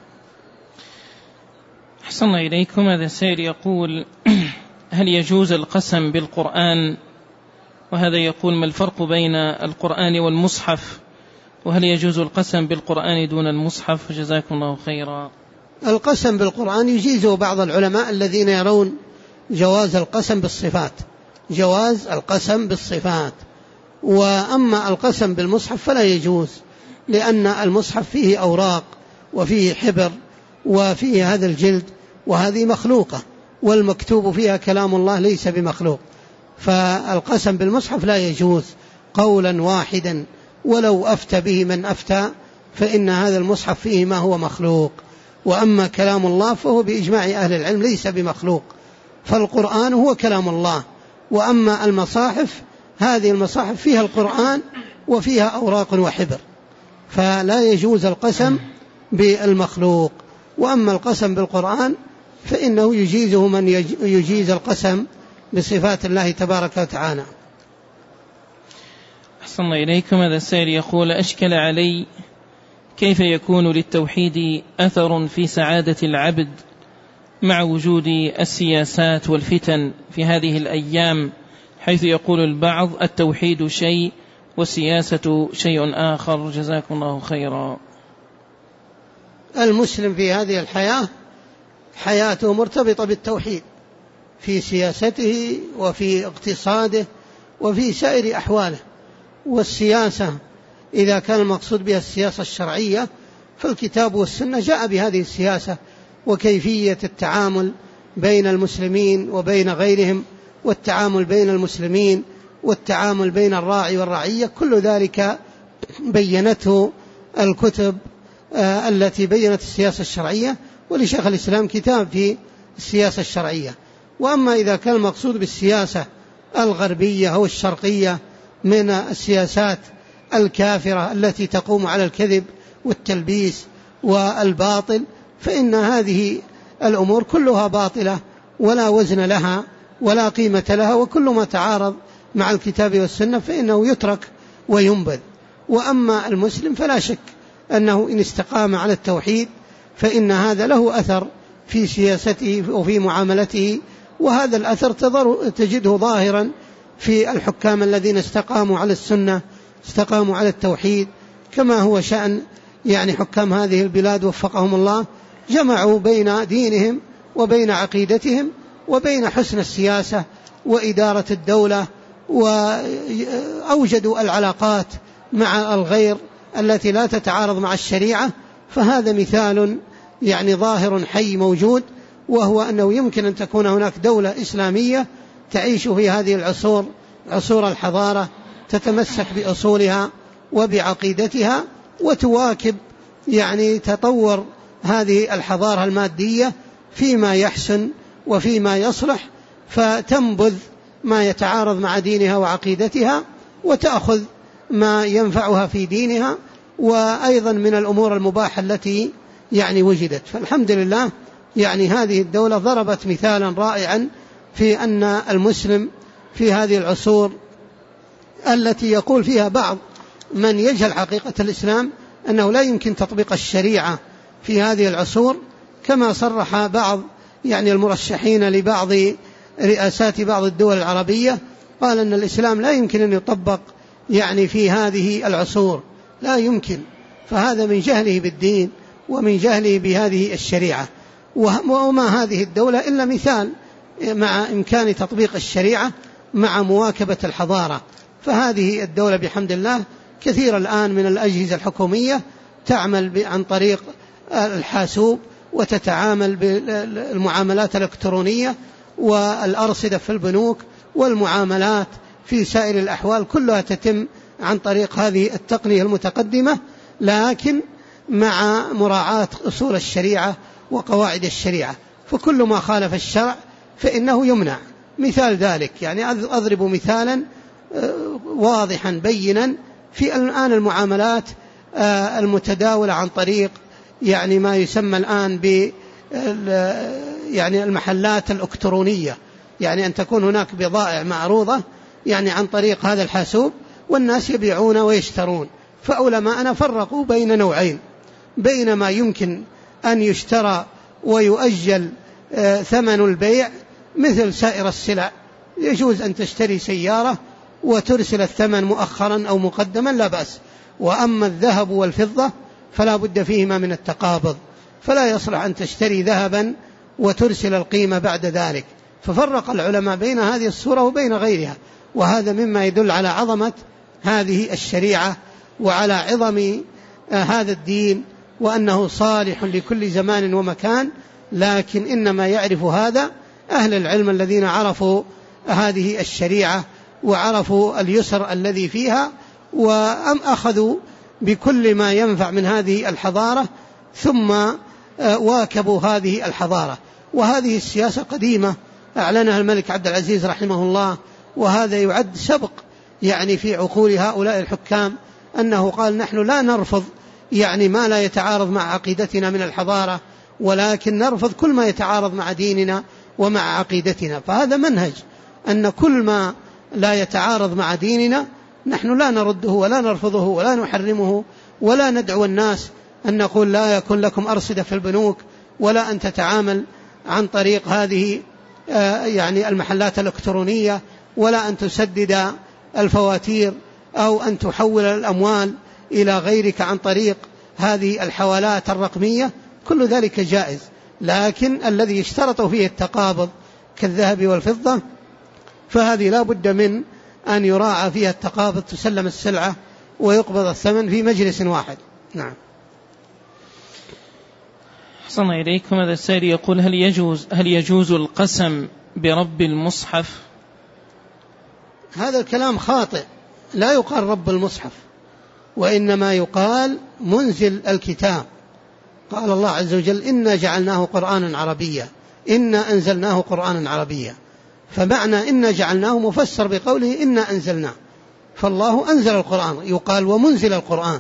أحسن الله إليكم. هذا السائل يقول: هل يجوز القسم بالقرآن؟ وهذا يقول: ما الفرق بين القرآن والمصحف؟ وهل يجوز القسم بالقرآن دون المصحف؟ جزاكم الله خيرا. القسم بالقرآن يجيزه بعض العلماء الذين يرون جواز القسم بالصفات، جواز القسم بالصفات. وأما القسم بالمصحف فلا يجوز، لأن المصحف فيه أوراق وفيه حبر وفيه هذا الجلد، وهذه مخلوقة، والمكتوب فيها كلام الله ليس بمخلوق. فالقسم بالمصحف لا يجوز قولا واحدا ولو أفتى به من أفتى، فإن هذا المصحف فيه ما هو مخلوق. وأما كلام الله فهو بإجماع أهل العلم ليس بمخلوق، فالقرآن هو كلام الله. وأما المصاحف هذه المصاحف فيها القرآن وفيها أوراق وحبر، فلا يجوز القسم بالمخلوق. وأما القسم بالقرآن فإنه يجيزه من يجيز القسم بصفات الله تبارك وتعالى. أحسن الله إليكم. هذا السائل يقول: أشكل علي كيف يكون للتوحيد أثر في سعادة العبد مع وجود السياسات والفتن في هذه الأيام، حيث يقول البعض التوحيد شيء والسياسة شيء آخر؟ جزاكم الله خيرا. المسلم في هذه الحياة حياته مرتبطة بالتوحيد في سياسته وفي اقتصاده وفي سائر أحواله. والسياسة إذا كان المقصود بها السياسة الشرعية فالكتاب والسنة جاء بهذه السياسة وكيفية التعامل بين المسلمين وبين غيرهم، والتعامل بين المسلمين والتعامل بين الراعي والرعية، كل ذلك بينته الكتب التي بينت السياسة الشرعية، ولشيخ الإسلام كتاب في السياسة الشرعية. وأما إذا كان المقصود بالسياسة الغربية أو الشرقية من السياسات الكافرة التي تقوم على الكذب والتلبيس والباطل، فإن هذه الأمور كلها باطلة ولا وزن لها ولا قيمة لها، وكل ما تعارض مع الكتاب والسنة فإنه يترك وينبذ. وأما المسلم فلا شك أنه إن استقام على التوحيد فإن هذا له أثر في سياسته وفي معاملته، وهذا الأثر تجده ظاهرا في الحكام الذين استقاموا على السنة، استقاموا على التوحيد، كما هو شأن يعني حكام هذه البلاد وفقهم الله، جمعوا بين دينهم وبين عقيدتهم وبين حسن السياسة وإدارة الدولة، وأوجدوا العلاقات مع الغير التي لا تتعارض مع الشريعة. فهذا مثال يعني ظاهر حي موجود، وهو أنه يمكن أن تكون هناك دولة إسلامية تعيش في هذه العصور، عصور الحضارة، تتمسك بأصولها وبعقيدتها وتواكب يعني تطور هذه الحضارة المادية فيما يحسن وفيما يصلح، فتنبذ ما يتعارض مع دينها وعقيدتها وتأخذ ما ينفعها في دينها، وأيضا من الأمور المباحة التي يعني وجدت. فالحمد لله يعني هذه الدولة ضربت مثالا رائعا في أن المسلم في هذه العصور التي يقول فيها بعض من يجهل حقيقة الإسلام أنه لا يمكن تطبيق الشريعة في هذه العصور، كما صرح بعض يعني المرشحين لبعض رئاسات بعض الدول العربية، قال أن الإسلام لا يمكن أن يطبق يعني في هذه العصور، لا يمكن، فهذا من جهله بالدين ومن جهله بهذه الشريعة. وما هذه الدولة إلا مثال مع إمكان تطبيق الشريعة مع مواكبة الحضارة. فهذه الدولة بحمد الله كثير الآن من الأجهزة الحكومية تعمل عن طريق الحاسوب وتتعامل بالمعاملات الإلكترونية، والأرصدة في البنوك والمعاملات في سائر الأحوال كلها تتم عن طريق هذه التقنية المتقدمة، لكن مع مراعاة أصول الشريعة وقواعد الشريعة. فكل ما خالف الشرع فإنه يمنع. مثال ذلك يعني أضرب مثالا واضحا بينا في الآن المعاملات المتداولة عن طريق يعني ما يسمى الآن يعني المحلات الإلكترونية، يعني أن تكون هناك بضائع معروضة يعني عن طريق هذا الحاسوب والناس يبيعون ويشترون. فعلماءنا فرقوا بين نوعين: بين ما يمكن أن يشترى ويؤجل ثمن البيع مثل سائر السلع، يجوز أن تشتري سيارة وترسل الثمن مؤخرا أو مقدما لا بأس. وأما الذهب والفضة فلا بد فيهما من التقابض، فلا يصلح أن تشتري ذهبا وترسل القيمة بعد ذلك. ففرق العلماء بين هذه الصورة وبين غيرها، وهذا مما يدل على عظمة هذه الشريعة وعلى عظم هذا الدين، وأنه صالح لكل زمان ومكان. لكن إنما يعرف هذا أهل العلم الذين عرفوا هذه الشريعة وعرفوا اليسر الذي فيها، وأم أخذوا بكل ما ينفع من هذه الحضارة ثم واكبوا هذه الحضارة. وهذه السياسة قديمة أعلنها الملك عبد العزيز رحمه الله، وهذا يعد سبق يعني في عقول هؤلاء الحكام، أنه قال نحن لا نرفض يعني ما لا يتعارض مع عقيدتنا من الحضارة، ولكن نرفض كل ما يتعارض مع ديننا ومع عقيدتنا. فهذا منهج أن كل ما لا يتعارض مع ديننا نحن لا نرده ولا نرفضه ولا نحرمه، ولا ندعو الناس أن نقول لا يكون لكم أرصدة في البنوك، ولا أن تتعامل عن طريق هذه يعني المحلات الإلكترونية، ولا أن تسدد الفواتير أو أن تحول الأموال إلى غيرك عن طريق هذه الحوالات الرقمية. كل ذلك جائز، لكن الذي يشترط فيه التقابض كالذهب والفضة فهذه لا بد من أن يراعى فيها التقابض، تسلم السلعة ويقبض الثمن في مجلس واحد. نعم. أحسن إليكم. هذا السائل يقول هل يجوز القسم برب المصحف؟ هذا الكلام خاطئ، لا يقال رب المصحف، وإنما يقال منزل الكتاب. قال الله عز وجل إنا جعلناه قرآنا عربيا، إنا أنزلناه قرآنا عربيا. فمعنى إنا جعلناه مفسر بقوله إنا أنزلناه، فالله أنزل القرآن، يقال ومنزل القرآن،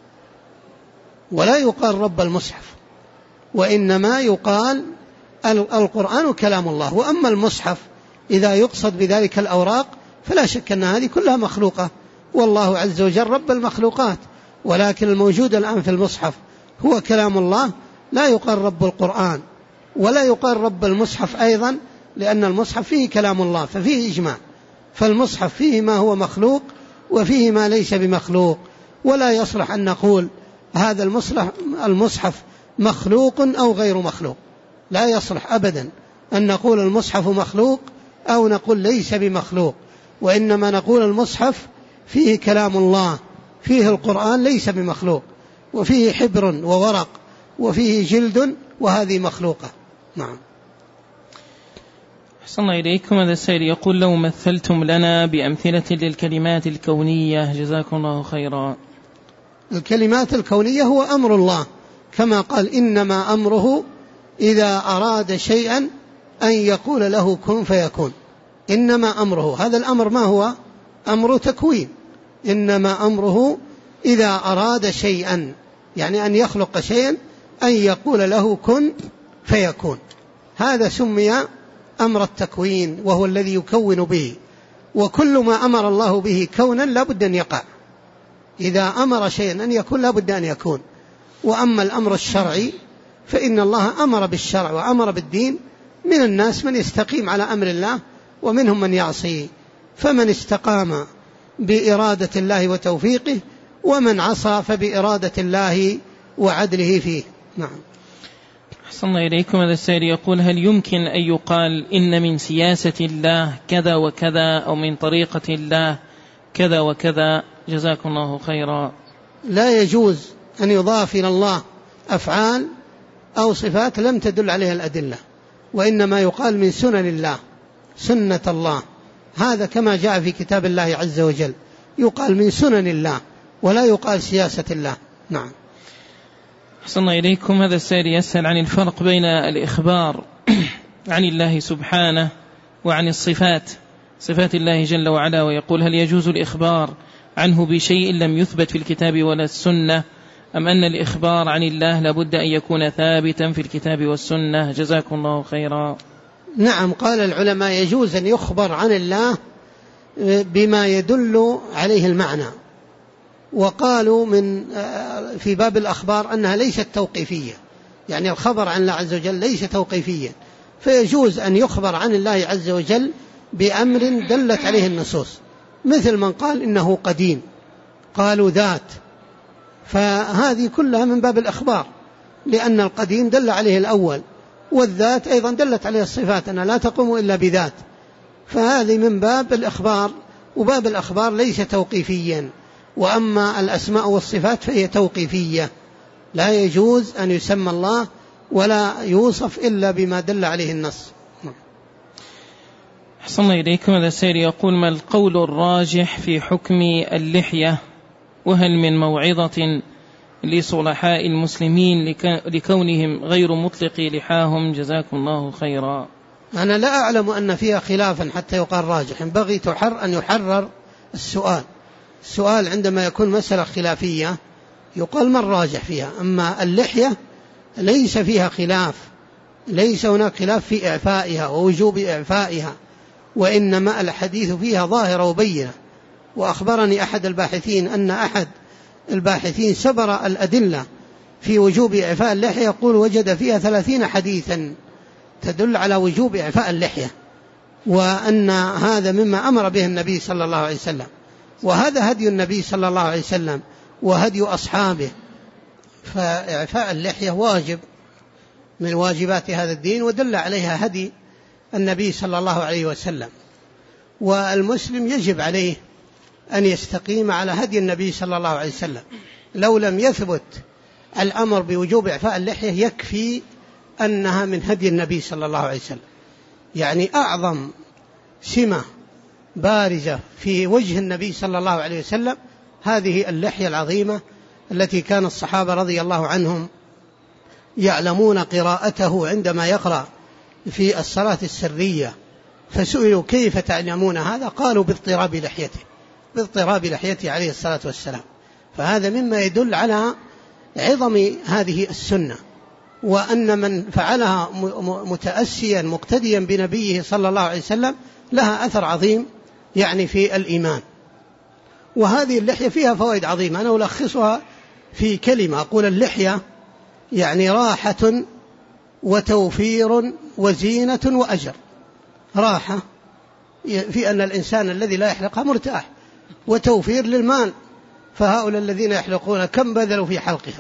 ولا يقال رب المصحف، وإنما يقال القرآن كلام الله. وأما المصحف إذا يقصد بذلك الأوراق فلا شك أن هذه كلها مخلوقة، والله عز وجل رب المخلوقات، ولكن الموجود الآن في المصحف هو كلام الله، لا يقال رب القرآن ولا يقال رب المصحف أيضا، لأن المصحف فيه كلام الله ففيه إجماع. فالمصحف فيه ما هو مخلوق وفيه ما ليس بمخلوق، ولا يصلح أن نقول هذا المصحف مخلوق أو غير مخلوق، لا يصلح أبدا أن نقول المصحف مخلوق أو نقول ليس بمخلوق، وإنما نقول المصحف فيه كلام الله، فيه القرآن ليس بمخلوق، وفيه حبر وورق وفيه جلد، وهذه مخلوقة. نعم. أحسن الله إليكم. هذا السائل يقول لو مثلتم لنا بأمثلة للكلمات الكونية جزاكم الله خيرا. الكلمات الكونية هو أمر الله، كما قال إنما أمره إذا أراد شيئا أن يقول له كن فيكون. إنما أمره، هذا الأمر ما هو؟ أمر تكوين. إنما أمره إذا أراد شيئا، يعني أن يخلق شيئا أن يقول له كن فيكون، هذا سمي أمر التكوين، وهو الذي يكون به. وكل ما أمر الله به كونا لا بد أن يقع، إذا أمر شيئا أن يكون لا بد أن يكون. وأما الأمر الشرعي فإن الله أمر بالشرع وأمر بالدين، من الناس من يستقيم على أمر الله ومنهم من يعصيه، فمن استقام بإرادة الله وتوفيقه ومن عصى فبإرادة الله وعدله فيه. نعم. أحسن الله إليكم. هذا السائل يقول: هل يمكن أن يقال إن من سياسة الله كذا وكذا، أو من طريقة الله كذا وكذا؟ جزاكم الله خيرا. لا يجوز أن يضاف إلى الله أفعال أو صفات لم تدل عليها الأدلة، وإنما يقال من سنن الله، سنة الله، هذا كما جاء في كتاب الله عز وجل، يقال من سنن الله ولا يقال سياسة الله. نعم. أحسن الله إليكم. هذا السائل يسأل عن الفرق بين الإخبار عن الله سبحانه وعن الصفات، صفات الله جل وعلا، ويقول: هل يجوز الإخبار عنه بشيء لم يثبت في الكتاب ولا السنة، أم أن الإخبار عن الله لابد أن يكون ثابتا في الكتاب والسنة؟ جزاكم الله خيرا. نعم، قال العلماء يجوز أن يخبر عن الله بما يدل عليه المعنى، وقالوا في باب الأخبار أنها ليست توقيفية، يعني الخبر عن الله عز وجل ليس توقيفيا، فيجوز أن يخبر عن الله عز وجل بأمر دلت عليه النصوص، مثل من قال إنه قديم، قالوا ذات، فهذه كلها من باب الأخبار، لأن القديم دل عليه الأول، والذات أيضا دلت عليه الصفات أنها لا تقوم إلا بذات، فهذه من باب الأخبار، وباب الأخبار ليس توقيفيا. وأما الأسماء والصفات فهي توقيفية، لا يجوز أن يسمى الله ولا يوصف إلا بما دل عليه النص. أحسن الله إليكم. هذا السائل يقول: ما القول الراجح في حكم اللحية، وهل من موعظة لصلحاء المسلمين لكونهم غير مطلق لحاهم؟ جزاكم الله خيرا. أنا لا أعلم أن فيها خلافا حتى يقال راجح، ينبغي أن يحرر السؤال عندما يكون مسألة خلافية يقال ما الراجح فيها. أما اللحية ليس فيها خلاف، ليس هناك خلاف في إعفائها ووجوب إعفائها، وإنما الحديث فيها ظاهرة وبينة. وأخبرني أحد الباحثين أن أحد الباحثين سبر الأدلة في وجوب إعفاء اللحية، يقول وجد فيها 30 حديثا تدل على وجوب إعفاء اللحية، وأن هذا مما أمر به النبي صلى الله عليه وسلم، وهذا هدي النبي صلى الله عليه وسلم وهدي أصحابه، فإعفاء اللحية واجب من واجبات هذا الدين، ودل عليها هدي النبي صلى الله عليه وسلم. والمسلم يجب عليه أن يستقيم على هدي النبي صلى الله عليه وسلم. لو لم يثبت الأمر بوجوب إعفاء اللحية يكفي أنها من هدي النبي صلى الله عليه وسلم. يعني أعظم سمة بارزة في وجه النبي صلى الله عليه وسلم هذه اللحية العظيمة التي كان الصحابة رضي الله عنهم يعلمون قراءته عندما يقرأ في الصلاة السرية، فسئلوا كيف تعلمون هذا؟ قالوا باضطراب لحيته عليه الصلاة والسلام. فهذا مما يدل على عظم هذه السنة، وأن من فعلها متأسيا مقتديا بنبيه صلى الله عليه وسلم لها أثر عظيم يعني في الإيمان. وهذه اللحية فيها فوائد عظيمة، أنا ألخصها في كلمة، أقول اللحية يعني راحة وتوفير وزينة وأجر. راحة في أن الإنسان الذي لا يحلقها مرتاح، وتوفير للمال، فهؤلاء الذين يحلقون كم بذلوا في حلقها،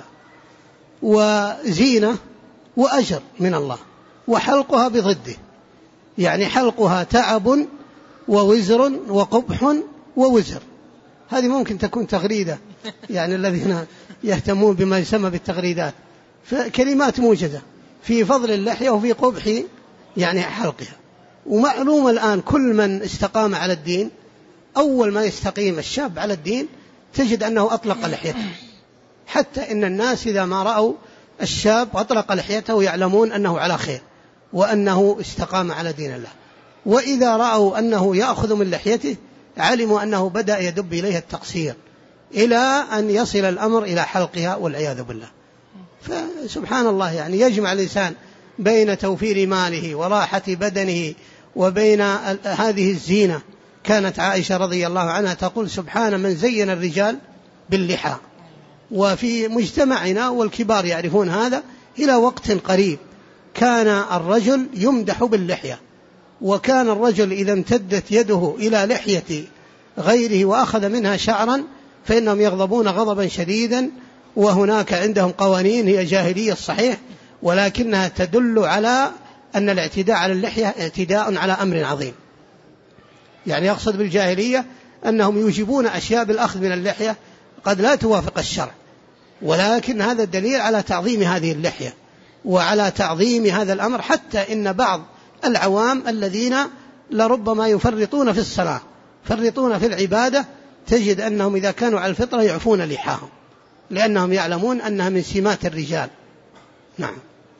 وزينة وأجر من الله. وحلقها بضده، يعني حلقها تعب ووزر وقبح ووزر، هذه ممكن تكون تغريدة، يعني الذين يهتمون بما يسمى بالتغريدات، فكلمات موجزة في فضل اللحية وفي قبح يعني حلقها. ومعلوم الآن كل من استقام على الدين، أول ما يستقيم الشاب على الدين تجد أنه أطلق لحيته، حتى إن الناس إذا ما رأوا الشاب أطلق لحيته يعلمون أنه على خير وأنه استقام على دين الله، وإذا رأوا أنه يأخذ من لحيته علموا أنه بدأ يدب إليها التقصير، إلى أن يصل الأمر إلى حلقها والعياذ بالله. فسبحان الله، يعني يجمع الإنسان بين توفير ماله وراحة بدنه وبين هذه الزينة. كانت عائشة رضي الله عنها تقول سبحان من زين الرجال باللحى. وفي مجتمعنا والكبار يعرفون هذا، إلى وقت قريب كان الرجل يمدح باللحية، وكان الرجل إذا امتدت يده إلى لحية غيره وأخذ منها شعرا فإنهم يغضبون غضبا شديدا، وهناك عندهم قوانين هي جاهلية الصحيح، ولكنها تدل على أن الاعتداء على اللحية اعتداء على أمر عظيم. يعني يقصد بالجاهلية أنهم يوجبون أشياء بالأخذ من اللحية قد لا توافق الشرع، ولكن هذا الدليل على تعظيم هذه اللحية وعلى تعظيم هذا الأمر، حتى إن بعض العوام الذين لربما يفرطون في الصلاة يفرطون في العبادة تجد أنهم إذا كانوا على الفطرة يعفون لحاهم لأنهم يعلمون أنها من سمات الرجال. نعم.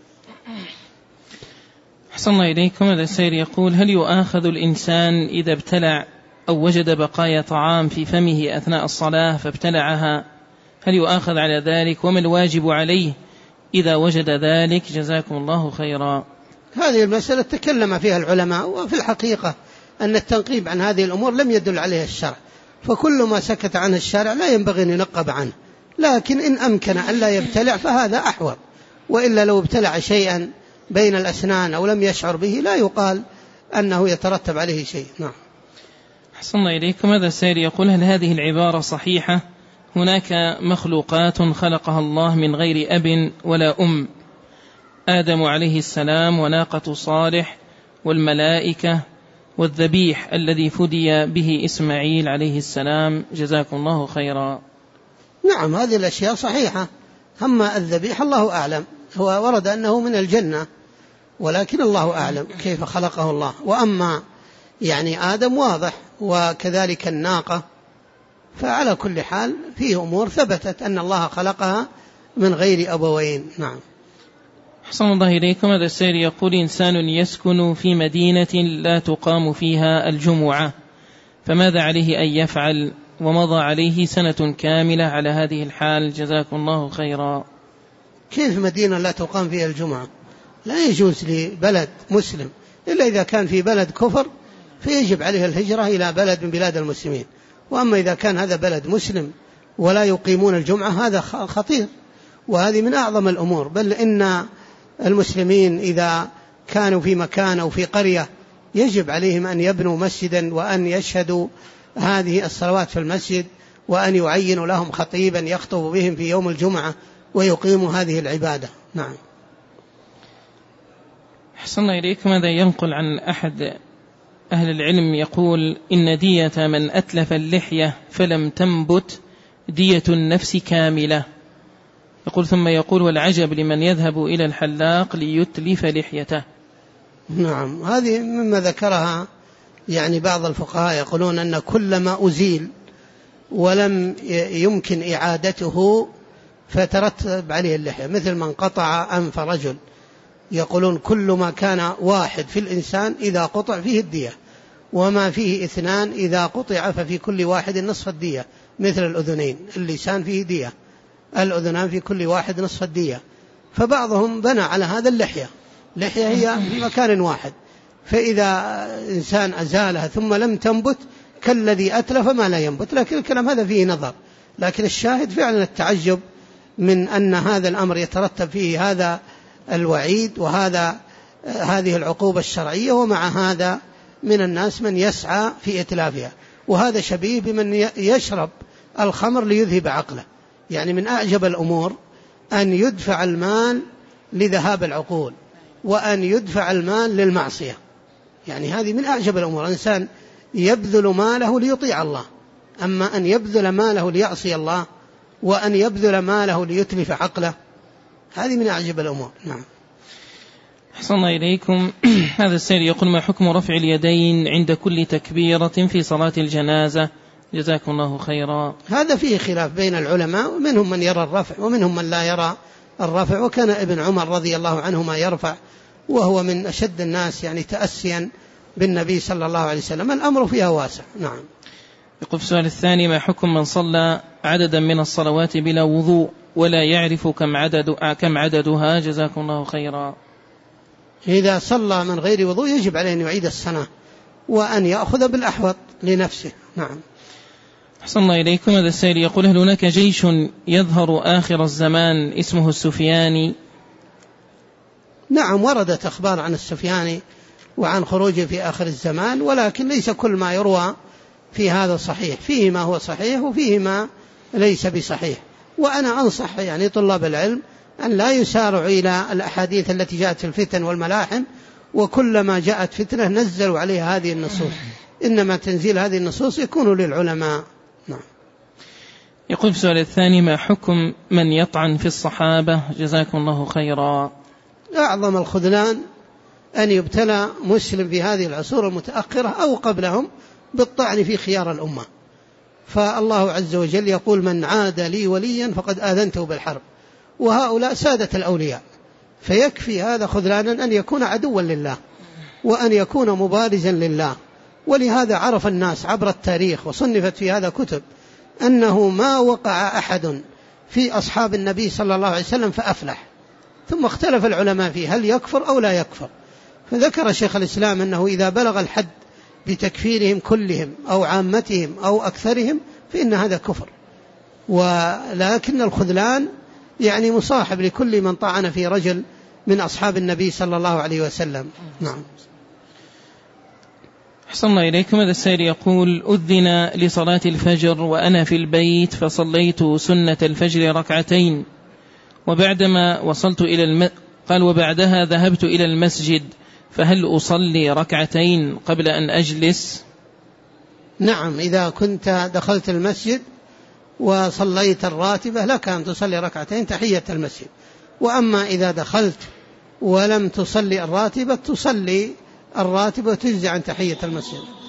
أحسن الله إليكم. هذا السائل يقول: هل يؤاخذ الإنسان إذا ابتلع أو وجد بقايا طعام في فمه أثناء الصلاة فابتلعها، هل يؤاخذ على ذلك؟ وما الواجب عليه إذا وجد ذلك؟ جزاكم الله خيرا. هذه المسألة تكلم فيها العلماء، وفي الحقيقة أن التنقيب عن هذه الأمور لم يدل عليها الشرع، فكل ما سكت عنه الشرع لا ينبغي أن ينقب عنه، لكن إن أمكن أن لا يبتلع فهذا أحوط، وإلا لو ابتلع شيئا بين الأسنان أو لم يشعر به لا يقال أنه يترتب عليه شيء. نعم. أحسن الله إليكم. هذا السائل يقول: هل هذه العبارة صحيحة؟ هناك مخلوقات خلقها الله من غير أب ولا أم، آدم عليه السلام وناقة صالح والملائكة والذبيح الذي فدي به إسماعيل عليه السلام، جزاكم الله خيرا. نعم، هذه الأشياء صحيحة. أما الذبيح الله أعلم، هو ورد أنه من الجنة، ولكن الله أعلم كيف خلقه الله. وأما يعني آدم واضح، وكذلك الناقة، فعلى كل حال فيه أمور ثبتت أن الله خلقها من غير أبوين. نعم. أحسن الله إليكم. هذا السائل يقول: إنسان يسكن في مدينة لا تقام فيها الجمعة، فماذا عليه أن يفعل؟ ومضى عليه سنة كاملة على هذه الحال، جزاكم الله خيرا. كيف مدينة لا تقام فيها الجمعة؟ لا يجوز لبلد مسلم إلا إذا كان في بلد كفر فيجب عليه الهجرة إلى بلد من بلاد المسلمين. وأما إذا كان هذا بلد مسلم ولا يقيمون الجمعة هذا خطير، وهذه من أعظم الأمور. بل إن المسلمين إذا كانوا في مكان أو في قرية يجب عليهم أن يبنوا مسجدا وأن يشهدوا هذه الصلوات في المسجد، وأن يعينوا لهم خطيبا يخطب بهم في يوم الجمعة ويقيموا هذه العبادة. نعم. أحسن الله إليكم. هذا ينقل عن أحد أهل العلم يقول: إن دية من أتلف اللحية فلم تنبت دية النفس كاملة. يقول ثم يقول: والعجب لمن يذهب إلى الحلاق ليتلف لحيته. نعم، هذه مما ذكرها يعني بعض الفقهاء، يقولون أن كل ما أزيل ولم يمكن إعادته فترتب عليه اللحية، مثل من قطع أنف رجل، يقولون كل ما كان واحد في الإنسان إذا قطع فيه الدية، وما فيه اثنان إذا قطع ففي كل واحد نصف الدية، مثل الأذنين، اللسان فيه دية، الأذنان في كل واحد نصف الدية. فبعضهم بنى على هذا اللحية هي في مكان واحد، فإذا إنسان أزالها ثم لم تنبت كالذي أتلف ما لا ينبت. لكن الكلام هذا فيه نظر، لكن الشاهد فعلا التعجب من أن هذا الأمر يترتب فيه هذا الوعيد هذه العقوبة الشرعية، ومع هذا من الناس من يسعى في إتلافها. وهذا شبيه بمن يشرب الخمر ليذهب عقله. يعني من أعجب الأمور أن يدفع المال لذهاب العقول، وأن يدفع المال للمعصية. يعني هذه من أعجب الأمور، إنسان يبذل ماله ليطيع الله، أما أن يبذل ماله ليعصي الله، وأن يبذل ماله ليتلف عقله، هذه من أعجب الأمور. نعم. أحسن الله إليكم. هذا السائل يقول: ما حكم رفع اليدين عند كل تكبيرة في صلاة الجنازة؟ جزاكم الله خيرا. هذا فيه خلاف بين العلماء، ومنهم من يرى الرفع ومنهم من لا يرى الرفع، وكان ابن عمر رضي الله عنهما يرفع، وهو من أشد الناس يعني تأسيا بالنبي صلى الله عليه وسلم. الأمر فيها واسع. نعم. يقول في السؤال الثاني: ما حكم من صلى عددا من الصلوات بلا وضوء ولا يعرف كم عددها؟ جزاكم الله خيرا. إذا صلى من غير وضوء يجب عليه أن يعيد الصلاة وأن يأخذ بالأحوط لنفسه. نعم. أحسن الله إليكم. هذا السائل يقول: هل هناك جيش يظهر آخر الزمان اسمه السفياني؟ نعم، وردت أخبار عن السفياني وعن خروجه في آخر الزمان، ولكن ليس كل ما يروى في هذا صحيح، فيه ما هو صحيح وفيه ما ليس بصحيح. وأنا أنصح يعني طلاب العلم أن لا يسارعوا إلى الأحاديث التي جاءت في الفتن والملاحم، وكلما جاءت فتنة نزلوا عليها هذه النصوص، إنما تنزيل هذه النصوص يكون للعلماء. نعم. يقول في السؤال الثاني: ما حكم من يطعن في الصحابة؟ جزاكم الله خيرا. أعظم الخذلان أن يبتلى مسلم في هذه العصور المتأخرة أو قبلهم بالطعن في خيار الأمة، فالله عز وجل يقول: من عاد لي وليا فقد آذنته بالحرب، وهؤلاء سادة الأولياء، فيكفي هذا خذلانا أن يكون عدوا لله وأن يكون مبارزا لله. ولهذا عرف الناس عبر التاريخ وصنفت في هذا كتب أنه ما وقع أحد في أصحاب النبي صلى الله عليه وسلم فأفلح، ثم اختلف العلماء فيه هل يكفر أو لا يكفر، فذكر شيخ الإسلام أنه إذا بلغ الحد بتكفيرهم كلهم أو عامتهم أو أكثرهم فإن هذا كفر. ولكن الخذلان يعني مصاحب لكل من طعن في رجل من أصحاب النبي صلى الله عليه وسلم. نعم. أحسن الله إليكم. هذا السائل يقول: أذن لصلاة الفجر وأنا في البيت فصليت سنة الفجر ركعتين، وبعدما وصلت وبعدها ذهبت إلى المسجد، فهل أصلي ركعتين قبل أن أجلس؟ نعم، إذا كنت دخلت المسجد وصليت الراتبة لك أن تصلي ركعتين تحية المسجد. وأما إذا دخلت ولم تصلي الراتبة تصلي الراتبة وتجزي عن تحية المسجد.